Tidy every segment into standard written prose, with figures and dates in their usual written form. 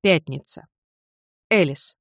Пятница. Элис.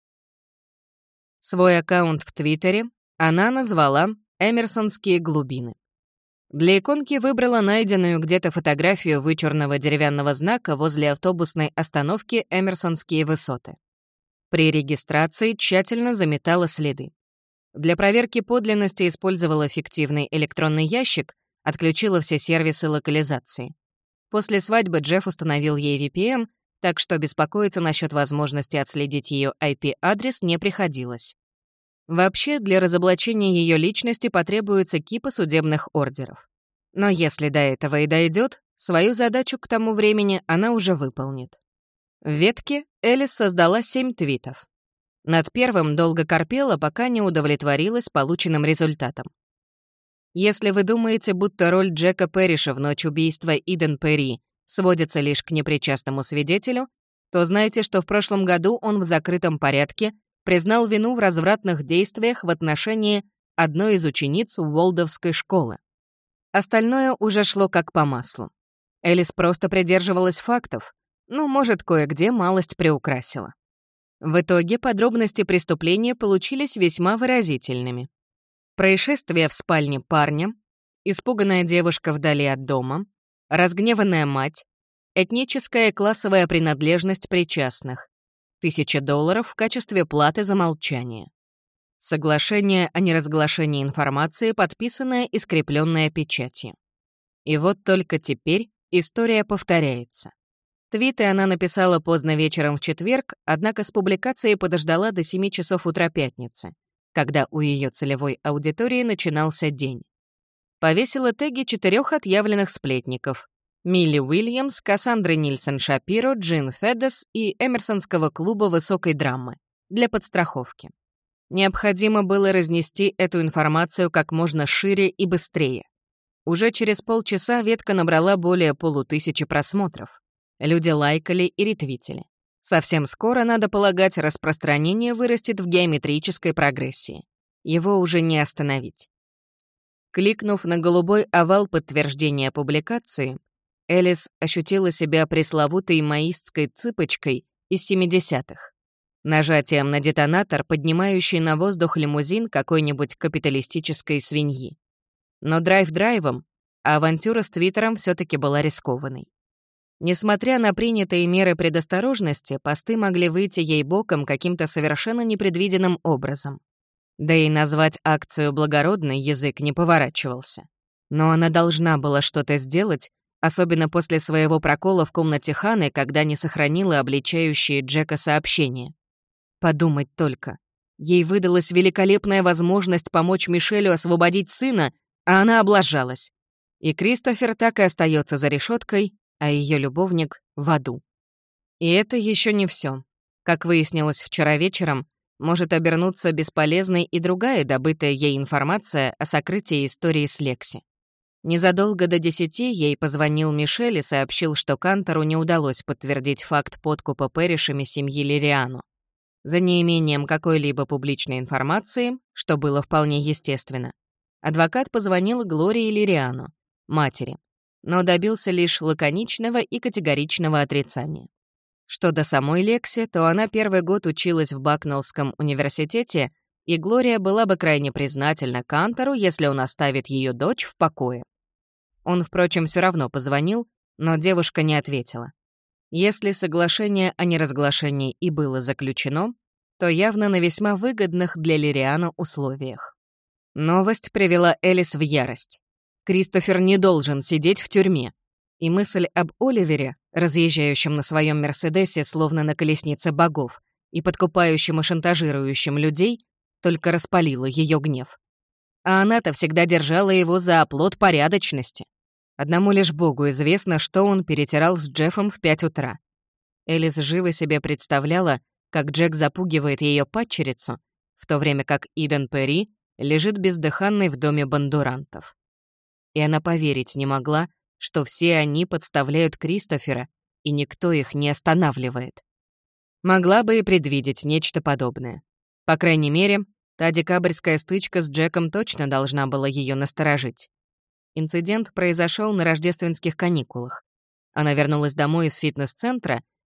Свой аккаунт в Твиттере она назвала «Эмерсонские глубины». Для иконки выбрала найденную где-то фотографию вычурного деревянного знака возле автобусной остановки «Эмерсонские высоты». При регистрации тщательно заметала следы. Для проверки подлинности использовала фиктивный электронный ящик, отключила все сервисы локализации. После свадьбы Джефф установил ей VPN, так что беспокоиться насчет возможности отследить ее IP-адрес не приходилось. Вообще, для разоблачения ее личности потребуется кипа судебных ордеров. Но если до этого и дойдет, свою задачу к тому времени она уже выполнит. В ветке Элис создала 7 твитов. Над первым долго корпела, пока не удовлетворилась полученным результатом. Если вы думаете, будто роль Джека Перриша в ночь убийства Иден Перри сводится лишь к непричастному свидетелю, то знайте, что в прошлом году он в закрытом порядке признал вину в развратных действиях в отношении одной из учениц Уолдовской школы. Остальное уже шло как по маслу. Элис просто придерживалась фактов, может, кое-где малость приукрасила. В итоге подробности преступления получились весьма выразительными. Происшествие в спальне парня, испуганная девушка вдали от дома, разгневанная мать, этническая и классовая принадлежность причастных, $1000 в качестве платы за молчание. Соглашение о неразглашении информации, подписанное и скрепленное печатью. И вот только теперь история повторяется. Твиты она написала поздно вечером в четверг, однако с публикацией подождала до 7 часов утра пятницы, когда у ее целевой аудитории начинался день. Повесила теги 4 отъявленных сплетников — Милли Уильямс, Кассандры Нильсон Шапиро, Джин Федес и Эмерсонского клуба высокой драмы для подстраховки. Необходимо было разнести эту информацию как можно шире и быстрее. Уже через полчаса ветка набрала более 500 просмотров. Люди лайкали и ретвитили. Совсем скоро, надо полагать, распространение вырастет в геометрической прогрессии. Его уже не остановить. Кликнув на голубой овал подтверждения публикации, Элис ощутила себя пресловутой маистской цыпочкой из 70-х. Нажатием на детонатор, поднимающий на воздух лимузин какой-нибудь капиталистической свиньи. Но драйв драйвом, а авантюра с Твиттером все-таки была рискованной. Несмотря на принятые меры предосторожности, посты могли выйти ей боком каким-то совершенно непредвиденным образом. Да и назвать акцию благородной язык не поворачивался. Но она должна была что-то сделать, особенно после своего прокола в комнате Ханы, когда не сохранила обличающие Джека сообщения. Подумать только. Ей выдалась великолепная возможность помочь Мишелю освободить сына, а она облажалась. И Кристофер так и остается за решеткой, а ее любовник — в аду. И это еще не все. Как выяснилось вчера вечером, может обернуться бесполезной и другая добытая ей информация о сокрытии истории с Лекси. Незадолго до 10 ей позвонил Мишель и сообщил, что Кантору не удалось подтвердить факт подкупа Перришами семьи Лириано. За неимением какой-либо публичной информации, что было вполне естественно, адвокат позвонил Глории Лириано, матери, но добился лишь лаконичного и категоричного отрицания. Что до самой Лекси, то она первый год училась в Бакнеллском университете, и Глория была бы крайне признательна Кантору, если он оставит ее дочь в покое. Он, впрочем, все равно позвонил, но девушка не ответила. Если соглашение о неразглашении и было заключено, то явно на весьма выгодных для Лириано условиях. Новость привела Элис в ярость. Кристофер не должен сидеть в тюрьме. И мысль об Оливере, разъезжающем на своем Мерседесе словно на колеснице богов и подкупающем и шантажирующем людей, только распалила ее гнев. А она-то всегда держала его за оплот порядочности. Одному лишь Богу известно, что он перетирал с Джеффом в 5 утра. Элис живо себе представляла, как Джек запугивает ее падчерицу, в то время как Иден Перри лежит бездыханной в доме бандурантов. И она поверить не могла, что все они подставляют Кристофера, и никто их не останавливает. Могла бы и предвидеть нечто подобное. По крайней мере, та декабрьская стычка с Джеком точно должна была ее насторожить. Инцидент произошел на рождественских каникулах. Она вернулась домой из фитнес-центра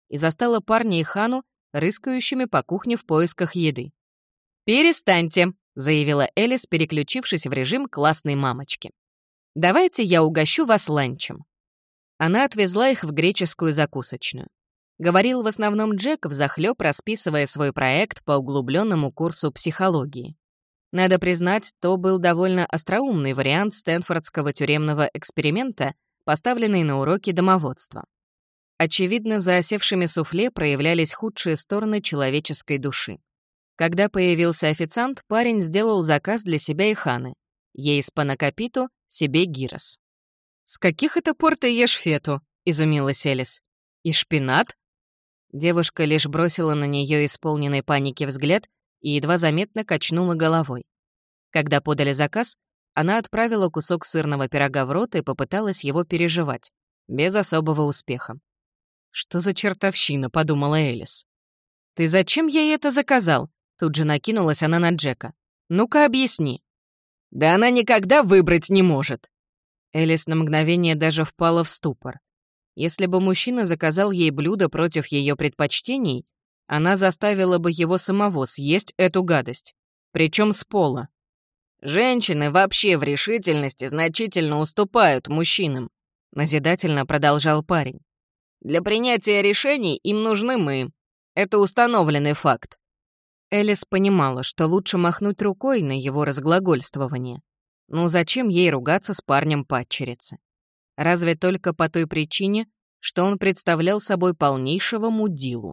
и застала парня и Хану, рыскающими по кухне в поисках еды. «Перестаньте», — заявила Элис, переключившись в режим классной мамочки. «Давайте я угощу вас ланчем». Она отвезла их в греческую закусочную. Говорил в основном Джек, взахлёб расписывая свой проект по углубленному курсу психологии. Надо признать, то был довольно остроумный вариант стэнфордского тюремного эксперимента, поставленный на уроки домоводства. Очевидно, за осевшими суфле проявлялись худшие стороны человеческой души. Когда появился официант, парень сделал заказ для себя и Ханы. Ей спанакопиту, себе гирос. «С каких это пор ты ешь фету?» — изумилась Элис. «И шпинат?» Девушка лишь бросила на нее исполненный паники взгляд и едва заметно качнула головой. Когда подали заказ, она отправила кусок сырного пирога в рот и попыталась его пережевать, без особого успеха. «Что за чертовщина?» — подумала Элис. «Ты зачем ей это заказал?» — тут же накинулась она на Джека. «Ну-ка, объясни». «Да она никогда выбрать не может». Элис на мгновение даже впала в ступор. Если бы мужчина заказал ей блюдо против ее предпочтений, она заставила бы его самого съесть эту гадость, причем с пола. «Женщины вообще в решительности значительно уступают мужчинам», назидательно продолжал парень. «Для принятия решений им нужны мы. Это установленный факт». Элис понимала, что лучше махнуть рукой на его разглагольствование. Ну зачем ей ругаться с парнем падчерицы? Разве только по той причине, что он представлял собой полнейшего мудилу.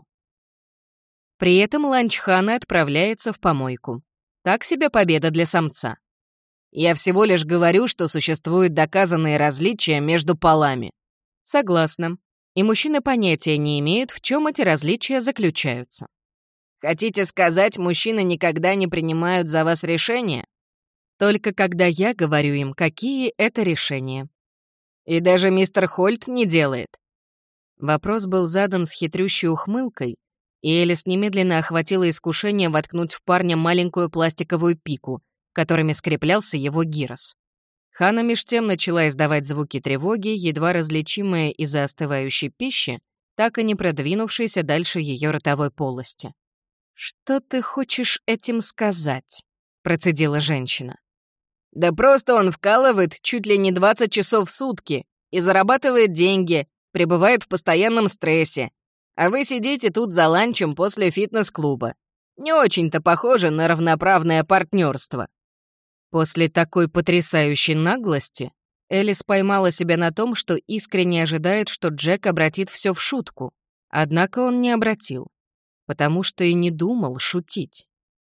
При этом ланч Ханы отправляется в помойку. Так себе победа для самца. Я всего лишь говорю, что существуют доказанные различия между полами. Согласна. И мужчины понятия не имеют, в чем эти различия заключаются. Хотите сказать, мужчины никогда не принимают за вас решения? Только когда я говорю им, какие это решения. И даже мистер Хольт не делает. Вопрос был задан с хитрющей ухмылкой, и Элис немедленно охватила искушение воткнуть в парня маленькую пластиковую пику, которыми скреплялся его гирос. Хана меж тем начала издавать звуки тревоги, едва различимые из-за остывающей пищи, так и не продвинувшейся дальше ее ротовой полости. «Что ты хочешь этим сказать?» — процедила женщина. «Да просто он вкалывает чуть ли не 20 часов в сутки и зарабатывает деньги, пребывает в постоянном стрессе, а вы сидите тут за ланчем после фитнес-клуба. Не очень-то похоже на равноправное партнерство». После такой потрясающей наглости Элис поймала себя на том, что искренне ожидает, что Джек обратит все в шутку. Однако он не обратил, потому что и не думал шутить.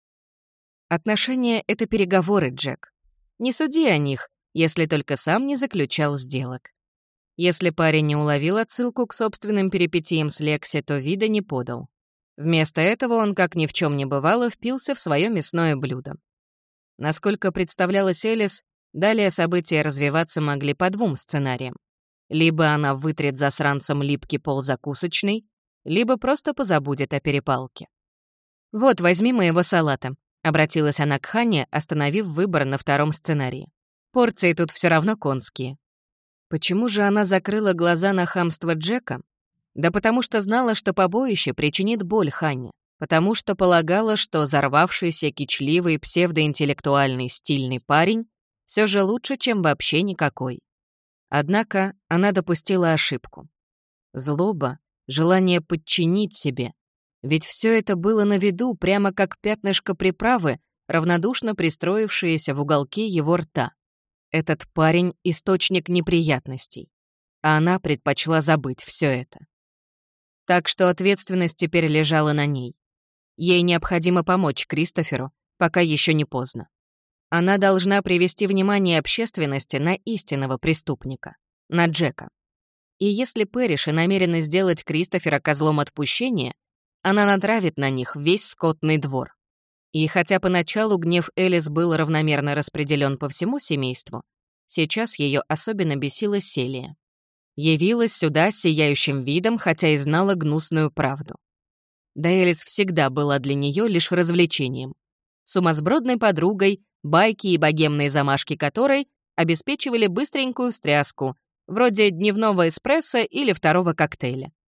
Отношения — это переговоры, Джек. Не суди о них, если только сам не заключал сделок. Если парень не уловил отсылку к собственным перипетиям с Лекси, то вида не подал. Вместо этого он, как ни в чем не бывало, впился в свое мясное блюдо. Насколько представлялась Элис, далее события развиваться могли по двум сценариям. Либо она вытрет засранцем липкий пол закусочной, либо просто позабудет о перепалке. «Вот, возьми моего салата», — обратилась она к Хане, остановив выбор на втором сценарии. «Порции тут все равно конские». Почему же она закрыла глаза на хамство Джека? Да потому что знала, что побоище причинит боль Ханне. Потому что полагала, что взорвавшийся, кичливый, псевдоинтеллектуальный, стильный парень все же лучше, чем вообще никакой. Однако она допустила ошибку. Злоба, желание подчинить себе. Ведь все это было на виду, прямо как пятнышко приправы, равнодушно пристроившееся в уголке его рта. Этот парень — источник неприятностей, а она предпочла забыть все это. Так что ответственность теперь лежала на ней. Ей необходимо помочь Кристоферу, пока еще не поздно. Она должна привести внимание общественности на истинного преступника, на Джека. И если Пэриш и намерена сделать Кристофера козлом отпущения, она натравит на них весь скотный двор. И хотя поначалу гнев Элис был равномерно распределен по всему семейству, сейчас ее особенно бесила Селия. Явилась сюда с сияющим видом, хотя и знала гнусную правду. Да Элис всегда была для нее лишь развлечением. Сумасбродной подругой, байки и богемные замашки которой обеспечивали быстренькую встряску, вроде дневного эспрессо или второго коктейля.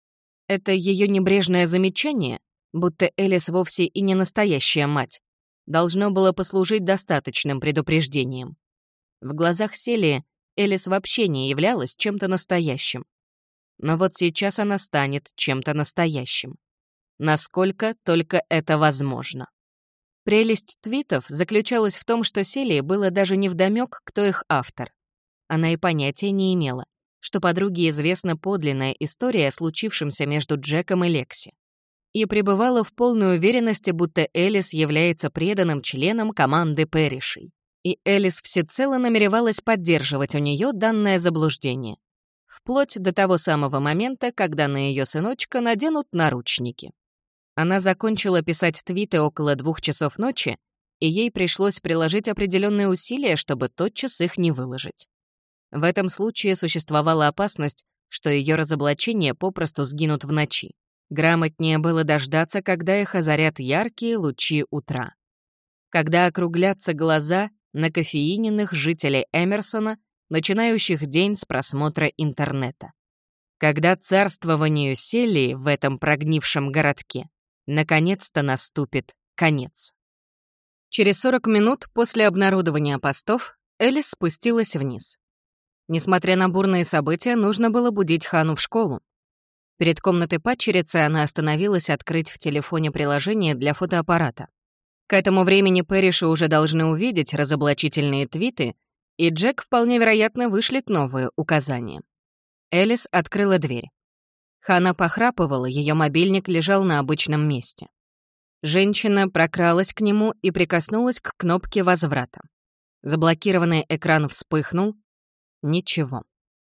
Это ее небрежное замечание, будто Элис вовсе и не настоящая мать, должно было послужить достаточным предупреждением. В глазах Селии Элис вообще не являлась чем-то настоящим. Но вот сейчас она станет чем-то настоящим. Насколько только это возможно. Прелесть твитов заключалась в том, что Селии было даже невдомёк, кто их автор. Она и понятия не имела, что подруге известна подлинная история о случившемся между Джеком и Лекси. И пребывала в полной уверенности, будто Элис является преданным членом команды Пэришей. И Элис всецело намеревалась поддерживать у нее данное заблуждение. Вплоть до того самого момента, когда на ее сыночка наденут наручники. Она закончила писать твиты около 2 часов ночи, и ей пришлось приложить определенные усилия, чтобы тотчас их не выложить. В этом случае существовала опасность, что ее разоблачения попросту сгинут в ночи. Грамотнее было дождаться, когда их озарят яркие лучи утра. Когда округлятся глаза накофеиненных жителей Эмерсона, начинающих день с просмотра интернета. Когда царствованию Селии в этом прогнившем городке наконец-то наступит конец. Через 40 минут после обнародования постов Элис спустилась вниз. Несмотря на бурные события, нужно было будить Хану в школу. Перед комнатой падчерицы она остановилась открыть в телефоне приложение для фотоаппарата. К этому времени Пэриши уже должны увидеть разоблачительные твиты, и Джек вполне вероятно вышлет новые указания. Элис открыла дверь. Хана похрапывала, ее мобильник лежал на обычном месте. Женщина прокралась к нему и прикоснулась к кнопке возврата. Заблокированный экран вспыхнул. Ничего.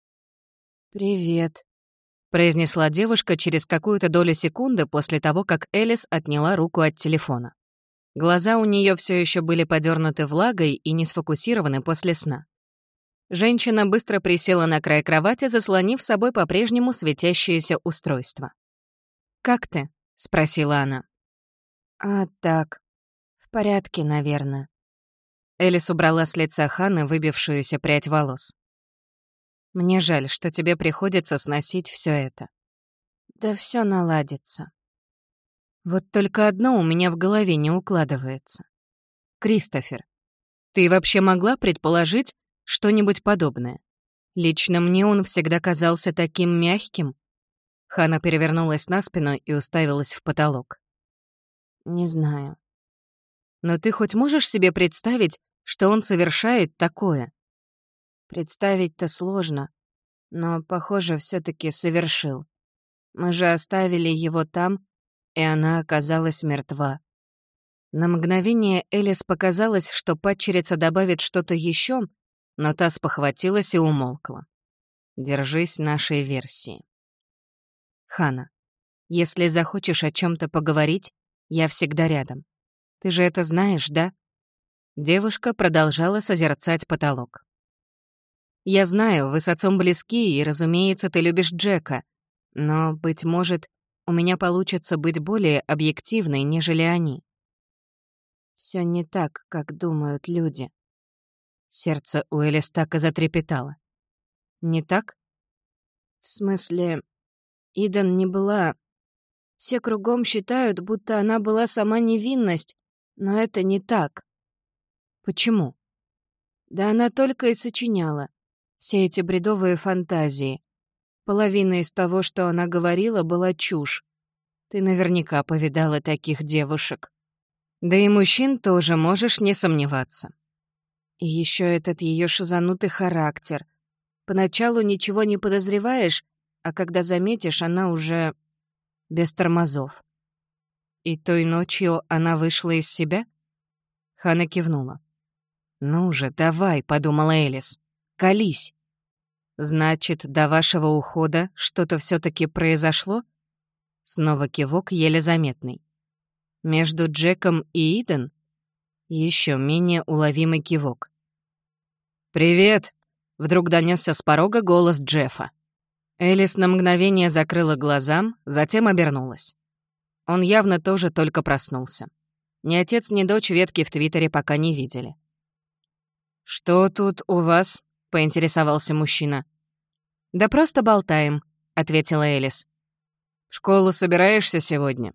«Привет», — произнесла девушка через какую-то долю секунды после того, как Элис отняла руку от телефона. Глаза у нее все еще были подернуты влагой и не сфокусированы после сна. Женщина быстро присела на край кровати, заслонив собой по-прежнему светящееся устройство. «Как ты?» — спросила она. Так, в порядке, наверное». Элис убрала с лица Ханны выбившуюся прядь волос. «Мне жаль, что тебе приходится сносить все это». «Да все наладится». Вот только одно у меня в голове не укладывается. Кристофер, ты вообще могла предположить что-нибудь подобное? Лично мне он всегда казался таким мягким. Хана перевернулась на спину и уставилась в потолок. «Не знаю». Но ты хоть можешь себе представить, что он совершает такое? Представить-то сложно, но, похоже, все таки совершил. Мы же оставили его там, и она оказалась мертва. На мгновение Элис показалось, что падчерица добавит что-то еще, но та спохватилась и умолкла. Держись нашей версии. Хана, если захочешь о чем-то поговорить, я всегда рядом. Ты же это знаешь, да? Девушка продолжала созерцать потолок. Я знаю, вы с отцом близки, и, разумеется, ты любишь Джека, но, быть может, у меня получится быть более объективной, нежели они. Все не так, как думают люди. Сердце у Элис так и затрепетало. Не так? В смысле, Иден не была... Все кругом считают, будто она была сама невинность, но это не так. Почему? Да она только и сочиняла. Все эти бредовые фантазии. Половина из того, что она говорила, была чушь. Ты наверняка повидала таких девушек. Да и мужчин тоже можешь не сомневаться. И еще этот ее шизанутый характер. Поначалу ничего не подозреваешь, а когда заметишь, она уже без тормозов. И той ночью она вышла из себя? Хана кивнула. «Ну же, давай», — подумала Элис. «Колись». «Значит, до вашего ухода что-то все таки произошло?» Снова кивок еле заметный. «Между Джеком и Иден?» Еще менее уловимый кивок. «Привет!» — вдруг донесся с порога голос Джеффа. Элис на мгновение закрыла глаза, затем обернулась. Он явно тоже только проснулся. Ни отец, ни дочь ветки в Твиттере пока не видели. «Что тут у вас?» — поинтересовался мужчина. «Да просто болтаем», — ответила Элис. «В школу собираешься сегодня?»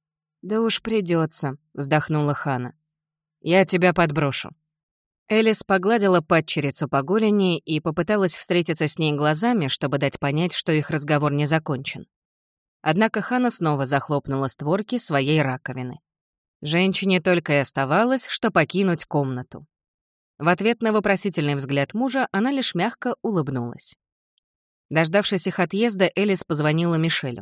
«Да уж придется, вздохнула Хана. «Я тебя подброшу». Элис погладила падчерицу по голени и попыталась встретиться с ней глазами, чтобы дать понять, что их разговор не закончен. Однако Хана снова захлопнула створки своей раковины. Женщине только и оставалось, что покинуть комнату. В ответ на вопросительный взгляд мужа она лишь мягко улыбнулась. Дождавшись их отъезда, Элис позвонила Мишелю.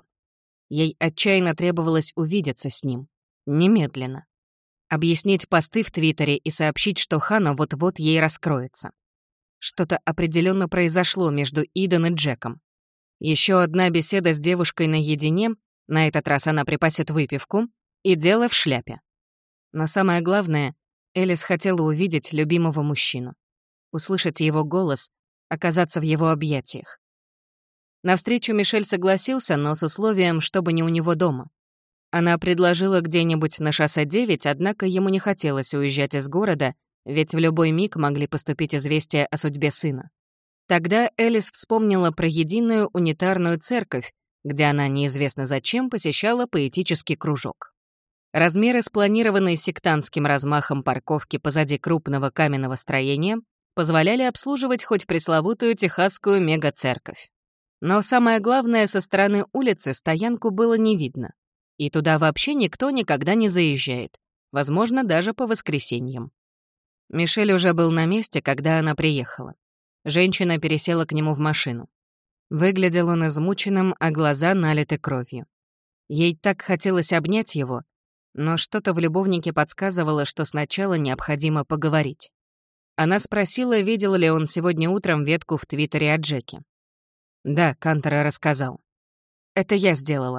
Ей отчаянно требовалось увидеться с ним. Немедленно. Объяснить посты в Твиттере и сообщить, что Хана вот-вот ей раскроется. Что-то определенно произошло между Иден и Джеком. Еще одна беседа с девушкой наедине, на этот раз она припасет выпивку, и дело в шляпе. Но самое главное, Элис хотела увидеть любимого мужчину, услышать его голос, оказаться в его объятиях. Навстречу Мишель согласился, но с условием, чтобы не у него дома. Она предложила где-нибудь на шоссе 9, однако ему не хотелось уезжать из города, ведь в любой миг могли поступить известия о судьбе сына. Тогда Элис вспомнила про единую унитарную церковь, где она неизвестно зачем посещала поэтический кружок. Размеры спланированной сектантским размахом парковки позади крупного каменного строения позволяли обслуживать хоть пресловутую техасскую мега-церковь. Но самое главное, со стороны улицы стоянку было не видно. И туда вообще никто никогда не заезжает, возможно, даже по воскресеньям. Мишель уже был на месте, когда она приехала. Женщина пересела к нему в машину. Выглядел он измученным, а глаза налиты кровью. Ей так хотелось обнять его, но что-то в любовнике подсказывало, что сначала необходимо поговорить. Она спросила, видел ли он сегодня утром ветку в Твиттере о Джеке. «Да», — Кантер рассказал. «Это я сделала».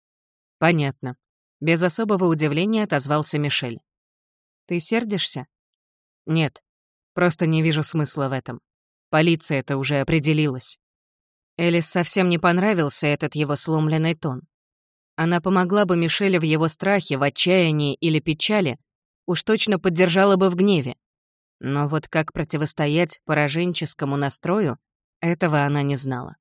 «Понятно». Без особого удивления отозвался Мишель. «Ты сердишься?» «Нет, просто не вижу смысла в этом. Полиция-то уже определилась». Элис совсем не понравился этот его сломленный тон. Она помогла бы Мишелю в его страхе, в отчаянии или печали, уж точно поддержала бы в гневе. Но вот как противостоять пораженческому настрою, этого она не знала.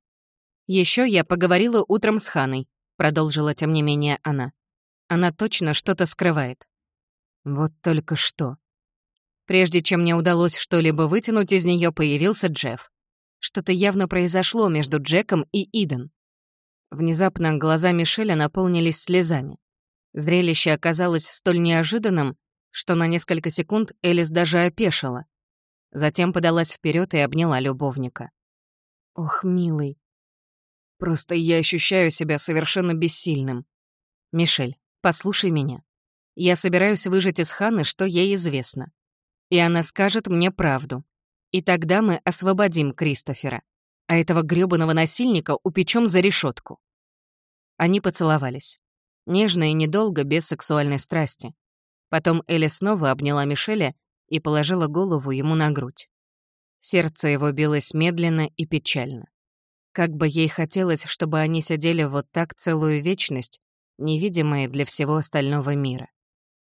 Еще я поговорила утром с Ханой», — продолжила тем не менее она. «Она точно что-то скрывает». Вот только что. Прежде чем мне удалось что-либо вытянуть из нее, появился Джефф. Что-то явно произошло между Джеком и Иден. Внезапно глаза Мишеля наполнились слезами. Зрелище оказалось столь неожиданным, что на несколько секунд Элис даже опешила. Затем подалась вперед и обняла любовника. «Ох, милый. Просто я ощущаю себя совершенно бессильным. Мишель, послушай меня. Я собираюсь выжать из Ханы, что ей известно. И она скажет мне правду. И тогда мы освободим Кристофера, а этого грёбаного насильника упечем за решетку». Они поцеловались. Нежно и недолго, без сексуальной страсти. Потом Элли снова обняла Мишеля и положила голову ему на грудь. Сердце его билось медленно и печально. Как бы ей хотелось, чтобы они сидели вот так целую вечность, невидимые для всего остального мира.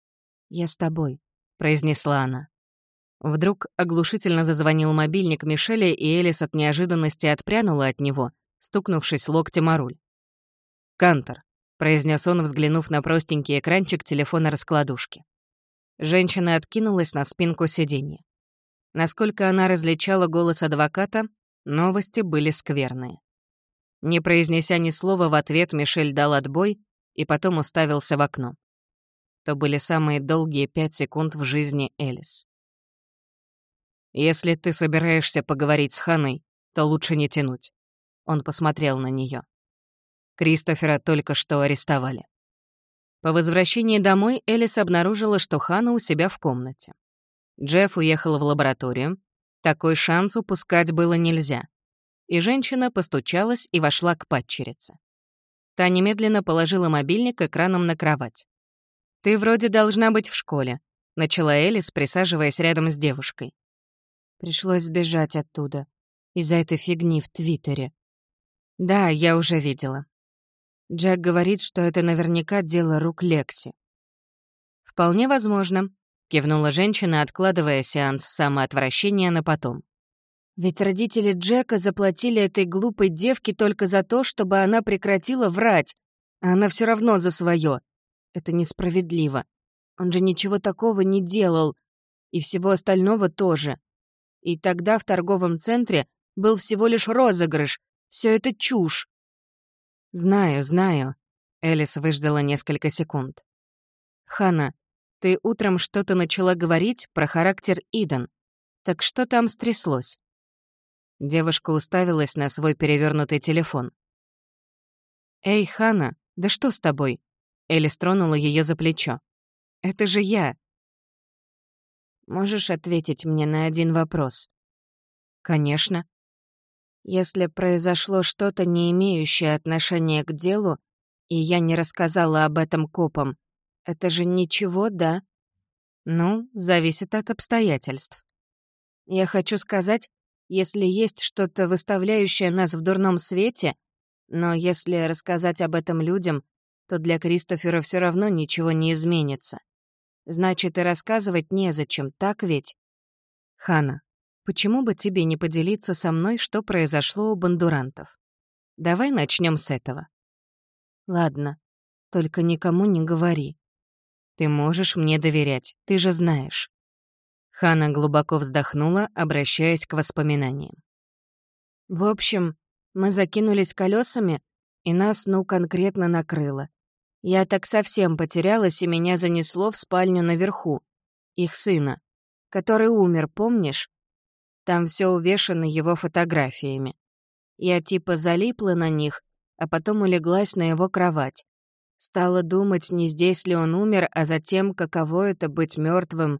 «Я с тобой», — произнесла она. Вдруг оглушительно зазвонил мобильник Мишеля, и Элис от неожиданности отпрянула от него, стукнувшись локтем о руль. «Кантер», — произнес он, взглянув на простенький экранчик телефона-раскладушки. Женщина откинулась на спинку сиденья. Насколько она различала голос адвоката, новости были скверные. Не произнеся ни слова в ответ, Мишель дал отбой и потом уставился в окно. То были самые долгие 5 секунд в жизни Элис. «Если ты собираешься поговорить с Ханой, то лучше не тянуть». Он посмотрел на нее. Кристофера только что арестовали. По возвращении домой Элис обнаружила, что Хана у себя в комнате. Джефф уехал в лабораторию. Такой шанс упускать было нельзя. И женщина постучалась и вошла к падчерице. Та немедленно положила мобильник экраном на кровать. «Ты вроде должна быть в школе», — начала Элис, присаживаясь рядом с девушкой. «Пришлось сбежать оттуда. Из-за этой фигни в Твиттере». «Да, я уже видела. Джек говорит, что это наверняка дело рук Лекси». «Вполне возможно», — кивнула женщина, откладывая сеанс самоотвращения на потом. «Ведь родители Джека заплатили этой глупой девке только за то, чтобы она прекратила врать. А она все равно за свое. Это несправедливо. Он же ничего такого не делал. И всего остального тоже. И тогда в торговом центре был всего лишь розыгрыш. Все это чушь. Знаю. Элис выждала несколько секунд. Ханна, ты утром что-то начала говорить про характер Иден. Так что там стряслось? Девушка уставилась на свой перевернутый телефон. «Эй, Ханна, да что с тобой?» Элис тронула ее за плечо. «Это же я». «Можешь ответить мне на один вопрос?» «Конечно». «Если произошло что-то, не имеющее отношения к делу, и я не рассказала об этом копам, это же ничего, да?» «Ну, зависит от обстоятельств». «Я хочу сказать, если есть что-то, выставляющее нас в дурном свете, но если рассказать об этом людям, то для Кристофера все равно ничего не изменится. Значит, и рассказывать незачем, так ведь?» «Ханна, почему бы тебе не поделиться со мной, что произошло у бандурантов? Давай начнем с этого». «Ладно, только никому не говори». «Ты можешь мне доверять, ты же знаешь». Ханна глубоко вздохнула, обращаясь к воспоминаниям. «В общем, мы закинулись колесами, и нас, конкретно накрыло. Я так совсем потерялась, и меня занесло в спальню наверху. Их сына, который умер, помнишь? Там все увешано его фотографиями. Я типа залипла на них, а потом улеглась на его кровать. Стала думать, не здесь ли он умер, а затем, каково это быть мертвым.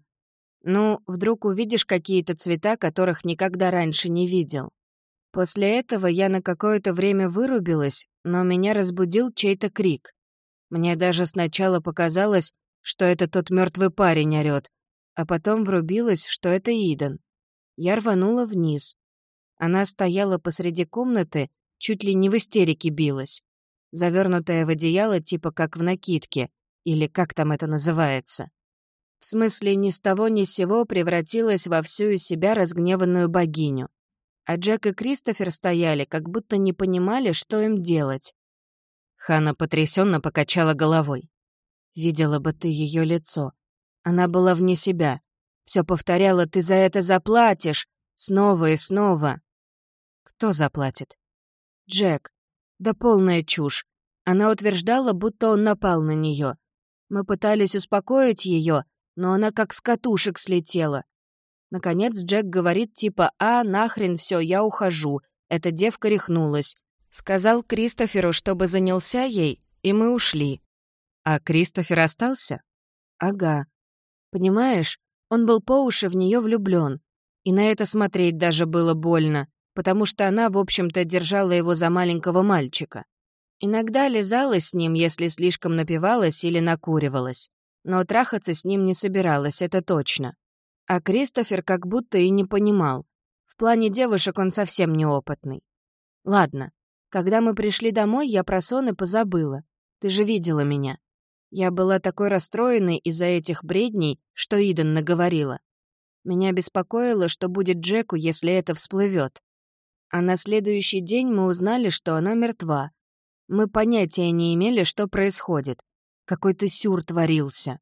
Вдруг увидишь какие-то цвета, которых никогда раньше не видел. После этого я на какое-то время вырубилась, но меня разбудил чей-то крик. Мне даже сначала показалось, что это тот мертвый парень орёт, а потом врубилась, что это Иден. Я рванула вниз. Она стояла посреди комнаты, чуть ли не в истерике билась, завернутая в одеяло типа как в накидке, или как там это называется. В смысле, ни с того ни с сего превратилась во всю из себя разгневанную богиню. А Джек и Кристофер стояли, как будто не понимали, что им делать. Ханна потрясенно покачала головой. Видела бы ты ее лицо. Она была вне себя. Все повторяла: «Ты за это заплатишь!» Снова и снова. Кто заплатит? Джек. Да полная чушь. Она утверждала, будто он напал на нее. Мы пытались успокоить ее, но она как с катушек слетела. Наконец Джек говорит типа: нахрен все, я ухожу. Эта девка рехнулась. Сказал Кристоферу, чтобы занялся ей, и мы ушли. А Кристофер остался? Ага. Понимаешь, он был по уши в нее влюблен. И на это смотреть даже было больно, потому что она, в общем-то, держала его за маленького мальчика. Иногда лизалась с ним, если слишком напивалась или накуривалась. Но трахаться с ним не собиралась, это точно. А Кристофер как будто и не понимал. В плане девушек он совсем неопытный. Ладно, когда мы пришли домой, я про сон и позабыла. Ты же видела меня. Я была такой расстроенной из-за этих бредней, что Иден наговорила. Меня беспокоило, что будет Джеку, если это всплывет. А на следующий день мы узнали, что она мертва. Мы понятия не имели, что происходит. Какой-то сюр творился.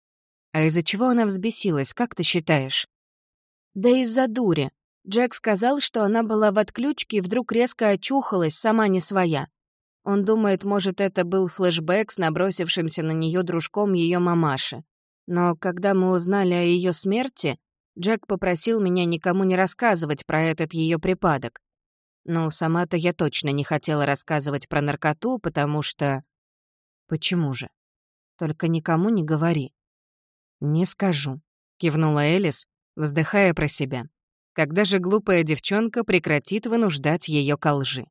А из-за чего она взбесилась, как ты считаешь? Да из-за дури. Джек сказал, что она была в отключке и вдруг резко очухалась, сама не своя. Он думает, может, это был флешбэк с набросившимся на нее дружком ее мамаши. Но когда мы узнали о ее смерти, Джек попросил меня никому не рассказывать про этот ее припадок. Сама-то я точно не хотела рассказывать про наркоту, потому что... Почему же? Только никому не говори. Не скажу, кивнула Элис, вздыхая про себя. Когда же глупая девчонка прекратит вынуждать ее ко лжи?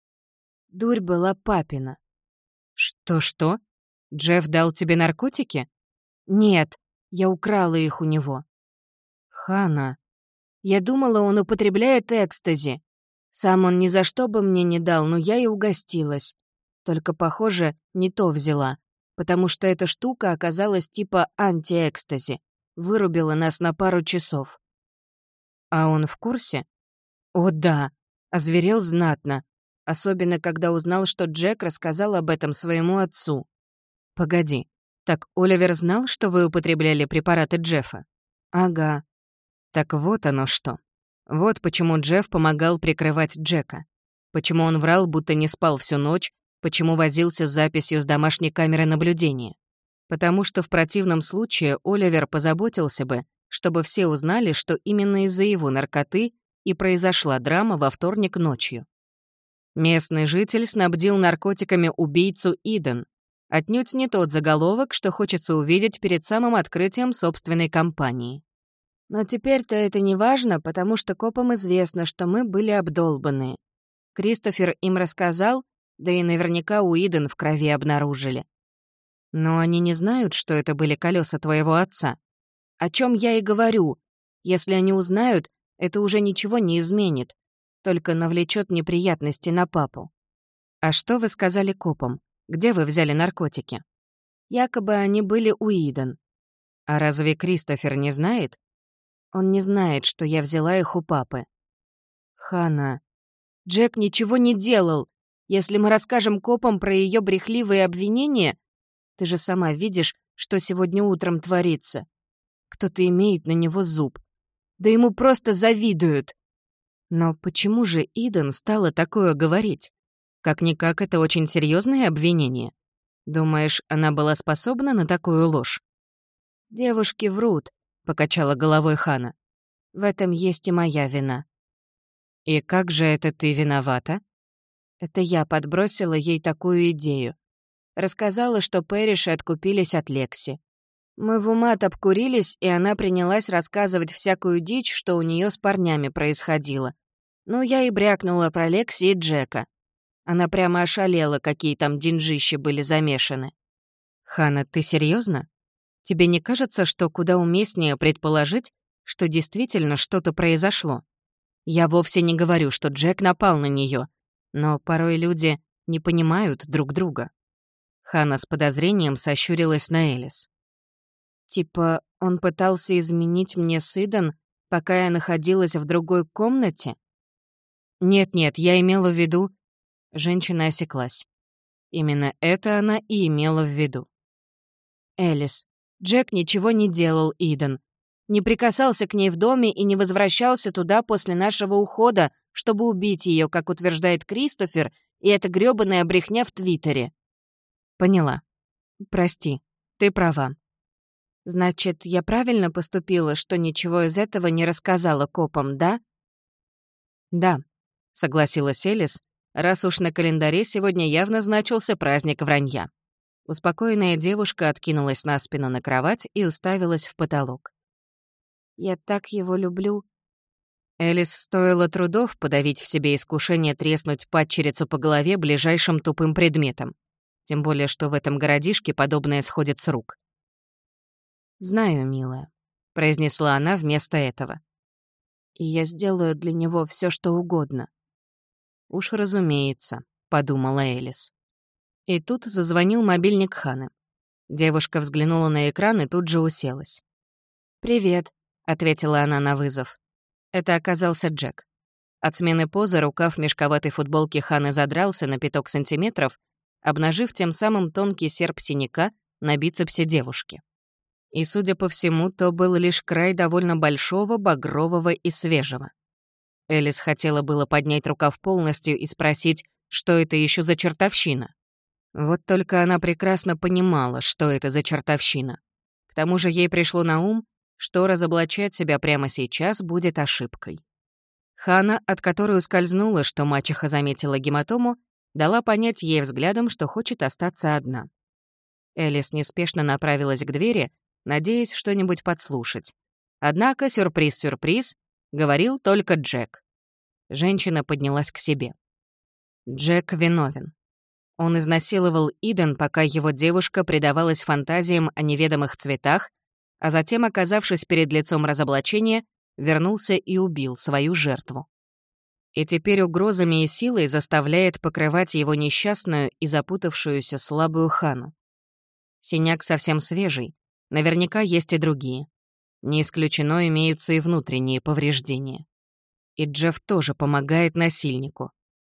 Дурь была папина. Что? Джефф дал тебе наркотики? Нет, я украла их у него. Ханна. Я думала, он употребляет экстази. Сам он ни за что бы мне не дал, но я и угостилась. Только, похоже, не то взяла, потому что эта штука оказалась типа антиэкстази. Вырубила нас на пару часов. А он в курсе? О да, озверел знатно. Особенно, когда узнал, что Джек рассказал об этом своему отцу. Погоди, так Оливер знал, что вы употребляли препараты Джеффа? Ага. Так вот оно что. Вот почему Джефф помогал прикрывать Джека. Почему он врал, будто не спал всю ночь, почему возился с записью с домашней камеры наблюдения. Потому что в противном случае Оливер позаботился бы, чтобы все узнали, что именно из-за его наркоты и произошла драма во вторник ночью. Местный житель снабдил наркотиками убийцу Иден. Отнюдь не тот заголовок, что хочется увидеть перед самым открытием собственной компании. Но теперь-то это не важно, потому что копам известно, что мы были обдолбаны. Кристофер им рассказал, да и наверняка у Иден в крови обнаружили. Но они не знают, что это были колеса твоего отца. О чем я и говорю. Если они узнают, это уже ничего не изменит, только навлечет неприятности на папу. А что вы сказали копам? Где вы взяли наркотики? Якобы они были у Иден. А разве Кристофер не знает? Он не знает, что я взяла их у папы. Ханна, Джек ничего не делал. Если мы расскажем копам про ее брехливые обвинения, ты же сама видишь, что сегодня утром творится. Кто-то имеет на него зуб. Да ему просто завидуют. Но почему же Иден стала такое говорить? Как-никак это очень серьезное обвинение. Думаешь, она была способна на такую ложь? Девушки врут, покачала головой Ханна. В этом есть и моя вина. И как же это ты виновата? Это я подбросила ей такую идею. Рассказала, что Пэриши откупились от Лекси. Мы в умат обкурились, и она принялась рассказывать всякую дичь, что у нее с парнями происходило. Ну, я и брякнула про Лекси и Джека. Она прямо ошалела, какие там деньжищи были замешаны. Ханна, ты серьезно? Тебе не кажется, что куда уместнее предположить, что действительно что-то произошло? Я вовсе не говорю, что Джек напал на нее, но порой люди не понимают друг друга. Ханна с подозрением сощурилась на Элис. Типа, он пытался изменить мне с Иден, пока я находилась в другой комнате? Нет-нет, я имела в виду... Женщина осеклась. Именно это она и имела в виду. Элис, Джек ничего не делал, Иден. Не прикасался к ней в доме и не возвращался туда после нашего ухода, чтобы убить ее, как утверждает Кристофер, и эта грёбаная брехня в Твиттере. Поняла. Прости, ты права. Значит, я правильно поступила, что ничего из этого не рассказала копам, да? Да, согласилась Элис, раз уж на календаре сегодня явно значился праздник вранья. Успокоенная девушка откинулась на спину на кровать и уставилась в потолок. «Я так его люблю». Элис стоило трудов подавить в себе искушение треснуть падчерицу по голове ближайшим тупым предметом. Тем более, что в этом городишке подобное сходит с рук. «Знаю, милая», — произнесла она вместо этого. «И я сделаю для него все, что угодно». «Уж разумеется», — подумала Элис. И тут зазвонил мобильник Ханны. Девушка взглянула на экран и тут же уселась. «Привет», — ответила она на вызов. Это оказался Джек. От смены позы рукав мешковатой футболки Ханны задрался на 5 сантиметров, обнажив тем самым тонкий серп синяка на бицепсе девушки. И, судя по всему, то был лишь край довольно большого, багрового и свежего. Элис хотела было поднять рукав полностью и спросить, что это еще за чертовщина. Вот только она прекрасно понимала, что это за чертовщина. К тому же ей пришло на ум, что разоблачать себя прямо сейчас будет ошибкой. Ханна, от которой ускользнула, что мачеха заметила гематому, дала понять ей взглядом, что хочет остаться одна. Элис неспешно направилась к двери, надеясь что-нибудь подслушать. Однако, сюрприз-сюрприз, говорил только Джек. Женщина поднялась к себе. Джек виновен. Он изнасиловал Иден, пока его девушка предавалась фантазиям о неведомых цветах, а затем, оказавшись перед лицом разоблачения, вернулся и убил свою жертву. И теперь угрозами и силой заставляет покрывать его несчастную и запутавшуюся слабую Ханну. Синяк совсем свежий, наверняка есть и другие. Не исключено, имеются и внутренние повреждения. И Джефф тоже помогает насильнику.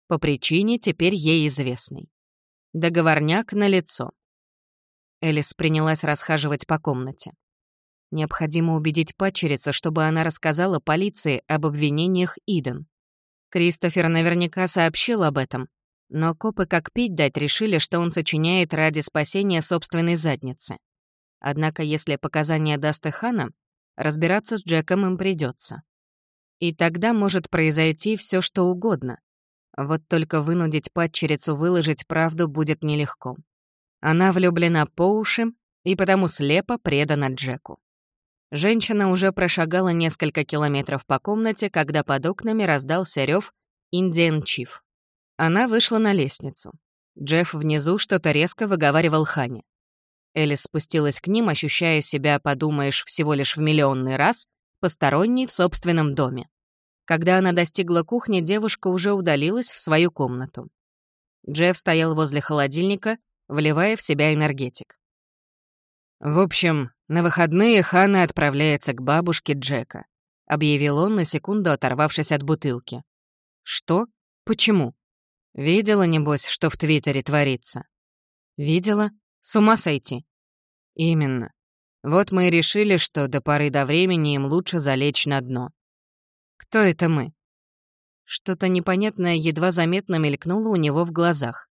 по причине теперь ей известной. Договорняк налицо. Элис принялась расхаживать по комнате. Необходимо убедить падчерицу, чтобы она рассказала полиции об обвинениях Иден. Кристофер наверняка сообщил об этом, но копы как пить дать решили, что он сочиняет ради спасения собственной задницы. Однако, если показания даст и Ханна, разбираться с Джеком им придется. И тогда может произойти все, что угодно. Вот только вынудить падчерицу выложить правду будет нелегко. Она влюблена по уши и потому слепо предана Джеку. Женщина уже прошагала несколько километров по комнате, когда под окнами раздался рев «Индиан Чиф». Она вышла на лестницу. Джефф внизу что-то резко выговаривал Хане. Элис спустилась к ним, ощущая себя, подумаешь, всего лишь в миллионный раз, посторонней в собственном доме. Когда она достигла кухни, девушка уже удалилась в свою комнату. Джефф стоял возле холодильника, вливая в себя энергетик. «В общем, на выходные Ханна отправляется к бабушке Джека», — объявил он, на секунду оторвавшись от бутылки. «Что? Почему?» «Видела, небось, что в Твиттере творится?» «Видела? С ума сойти». «Именно. Вот мы и решили, что до поры до времени им лучше залечь на дно». «Кто это мы?» Что-то непонятное едва заметно мелькнуло у него в глазах.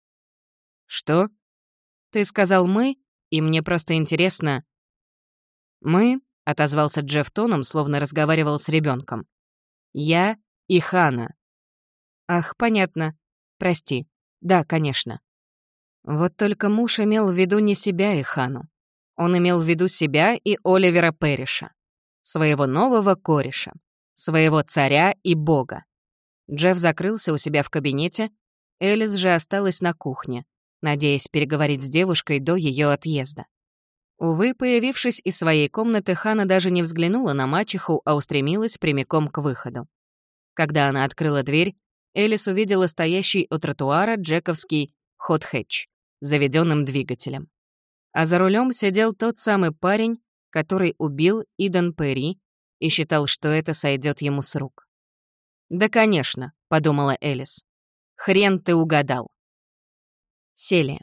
«Что? Ты сказал «мы», и мне просто интересно...» «Мы», — отозвался Джефф тоном, словно разговаривал с ребенком. «Я и Ханна». «Ах, понятно. Прости. Да, конечно». Вот только муж имел в виду не себя и Ханну. Он имел в виду себя и Оливера Перриша, своего нового кореша, своего царя и бога. Джефф закрылся у себя в кабинете, Элис же осталась на кухне, надеясь переговорить с девушкой до ее отъезда. Увы, появившись из своей комнаты, Ханна даже не взглянула на мачеху, а устремилась прямиком к выходу. Когда она открыла дверь, Элис увидела стоящий у тротуара джековский хот-хэтч с заведенным двигателем. А за рулем сидел тот самый парень, который убил Иден Перри и считал, что это сойдет ему с рук. «Да, конечно», — подумала Элис. «Хрен ты угадал». Селия.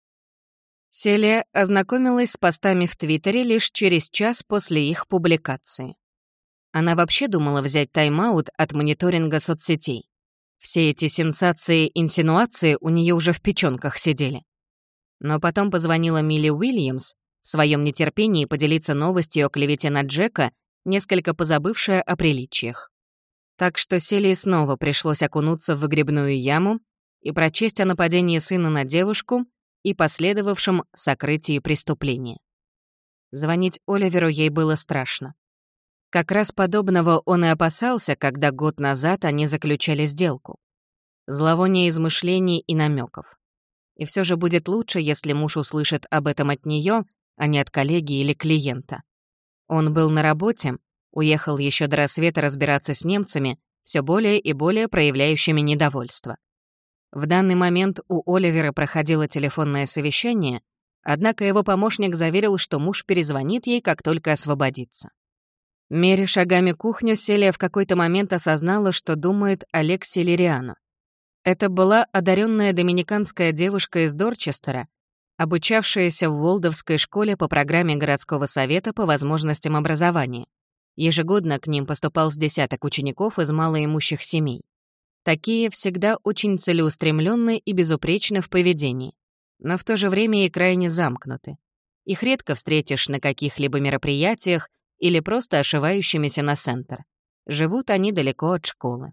Селия ознакомилась с постами в Твиттере лишь через час после их публикации. Она вообще думала взять тайм-аут от мониторинга соцсетей. Все эти сенсации и инсинуации у нее уже в печёнках сидели. Но потом позвонила Милли Уильямс, в своем нетерпении поделиться новостью о клевете на Джека, несколько позабывшая о приличиях. Так что Селии снова пришлось окунуться в выгребную яму и прочесть о нападении сына на девушку и последовавшем сокрытии преступления. Звонить Оливеру ей было страшно. Как раз подобного он и опасался, когда год назад они заключали сделку. Зловоние измышлений и намеков. И все же будет лучше, если муж услышит об этом от нее, а не от коллеги или клиента. Он был на работе, уехал еще до рассвета разбираться с немцами, все более и более проявляющими недовольство. В данный момент у Оливера проходило телефонное совещание, однако его помощник заверил, что муж перезвонит ей, как только освободится. Меря шагами кухню, Селия в какой-то момент осознала, что думает о Лексе Лириано. Это была одаренная доминиканская девушка из Дорчестера, обучавшаяся в Уолдовской школе по программе городского совета по возможностям образования. Ежегодно к ним поступал с десяток учеников из малоимущих семей. Такие всегда очень целеустремленны и безупречны в поведении, но в то же время и крайне замкнуты. Их редко встретишь на каких-либо мероприятиях или просто ошивающимися на центр. Живут они далеко от школы.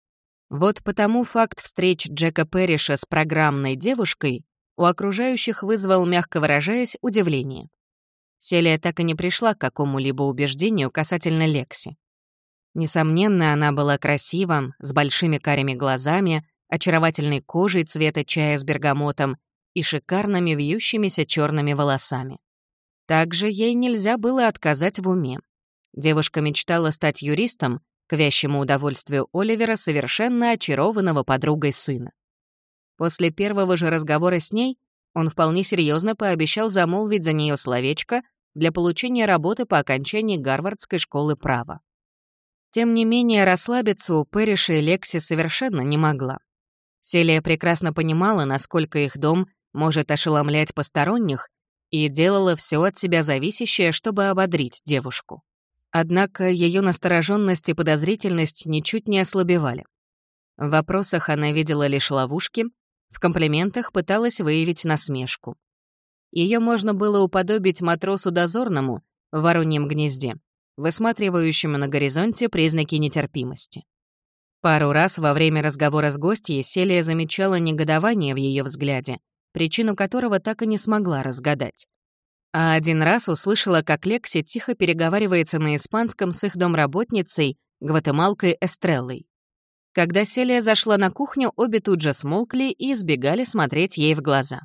Вот потому факт встреч Джека Перриша с программной девушкой у окружающих вызвал, мягко выражаясь, удивление. Селия так и не пришла к какому-либо убеждению касательно Лекси. Несомненно, она была красива, с большими карими глазами, очаровательной кожей цвета чая с бергамотом и шикарными вьющимися черными волосами. Также ей нельзя было отказать в уме. Девушка мечтала стать юристом, к вящему удовольствию Оливера, совершенно очарованного подругой сына. После первого же разговора с ней он вполне серьезно пообещал замолвить за нее словечко для получения работы по окончании Гарвардской школы права. Тем не менее, расслабиться у Перриша и Лекси совершенно не могла. Селия прекрасно понимала, насколько их дом может ошеломлять посторонних, и делала все от себя зависящее, чтобы ободрить девушку. Однако ее настороженность и подозрительность ничуть не ослабевали. В вопросах она видела лишь ловушки, в комплиментах пыталась выявить насмешку. Ее можно было уподобить матросу-дозорному в вороньем гнезде, высматривающему на горизонте признаки нетерпимости. Пару раз во время разговора с гостьей Селия замечала негодование в ее взгляде, причину которого так и не смогла разгадать. А один раз услышала, как Лекси тихо переговаривается на испанском с их домработницей, гватемалкой Эстреллой. Когда Селия зашла на кухню, обе тут же смолкли и избегали смотреть ей в глаза.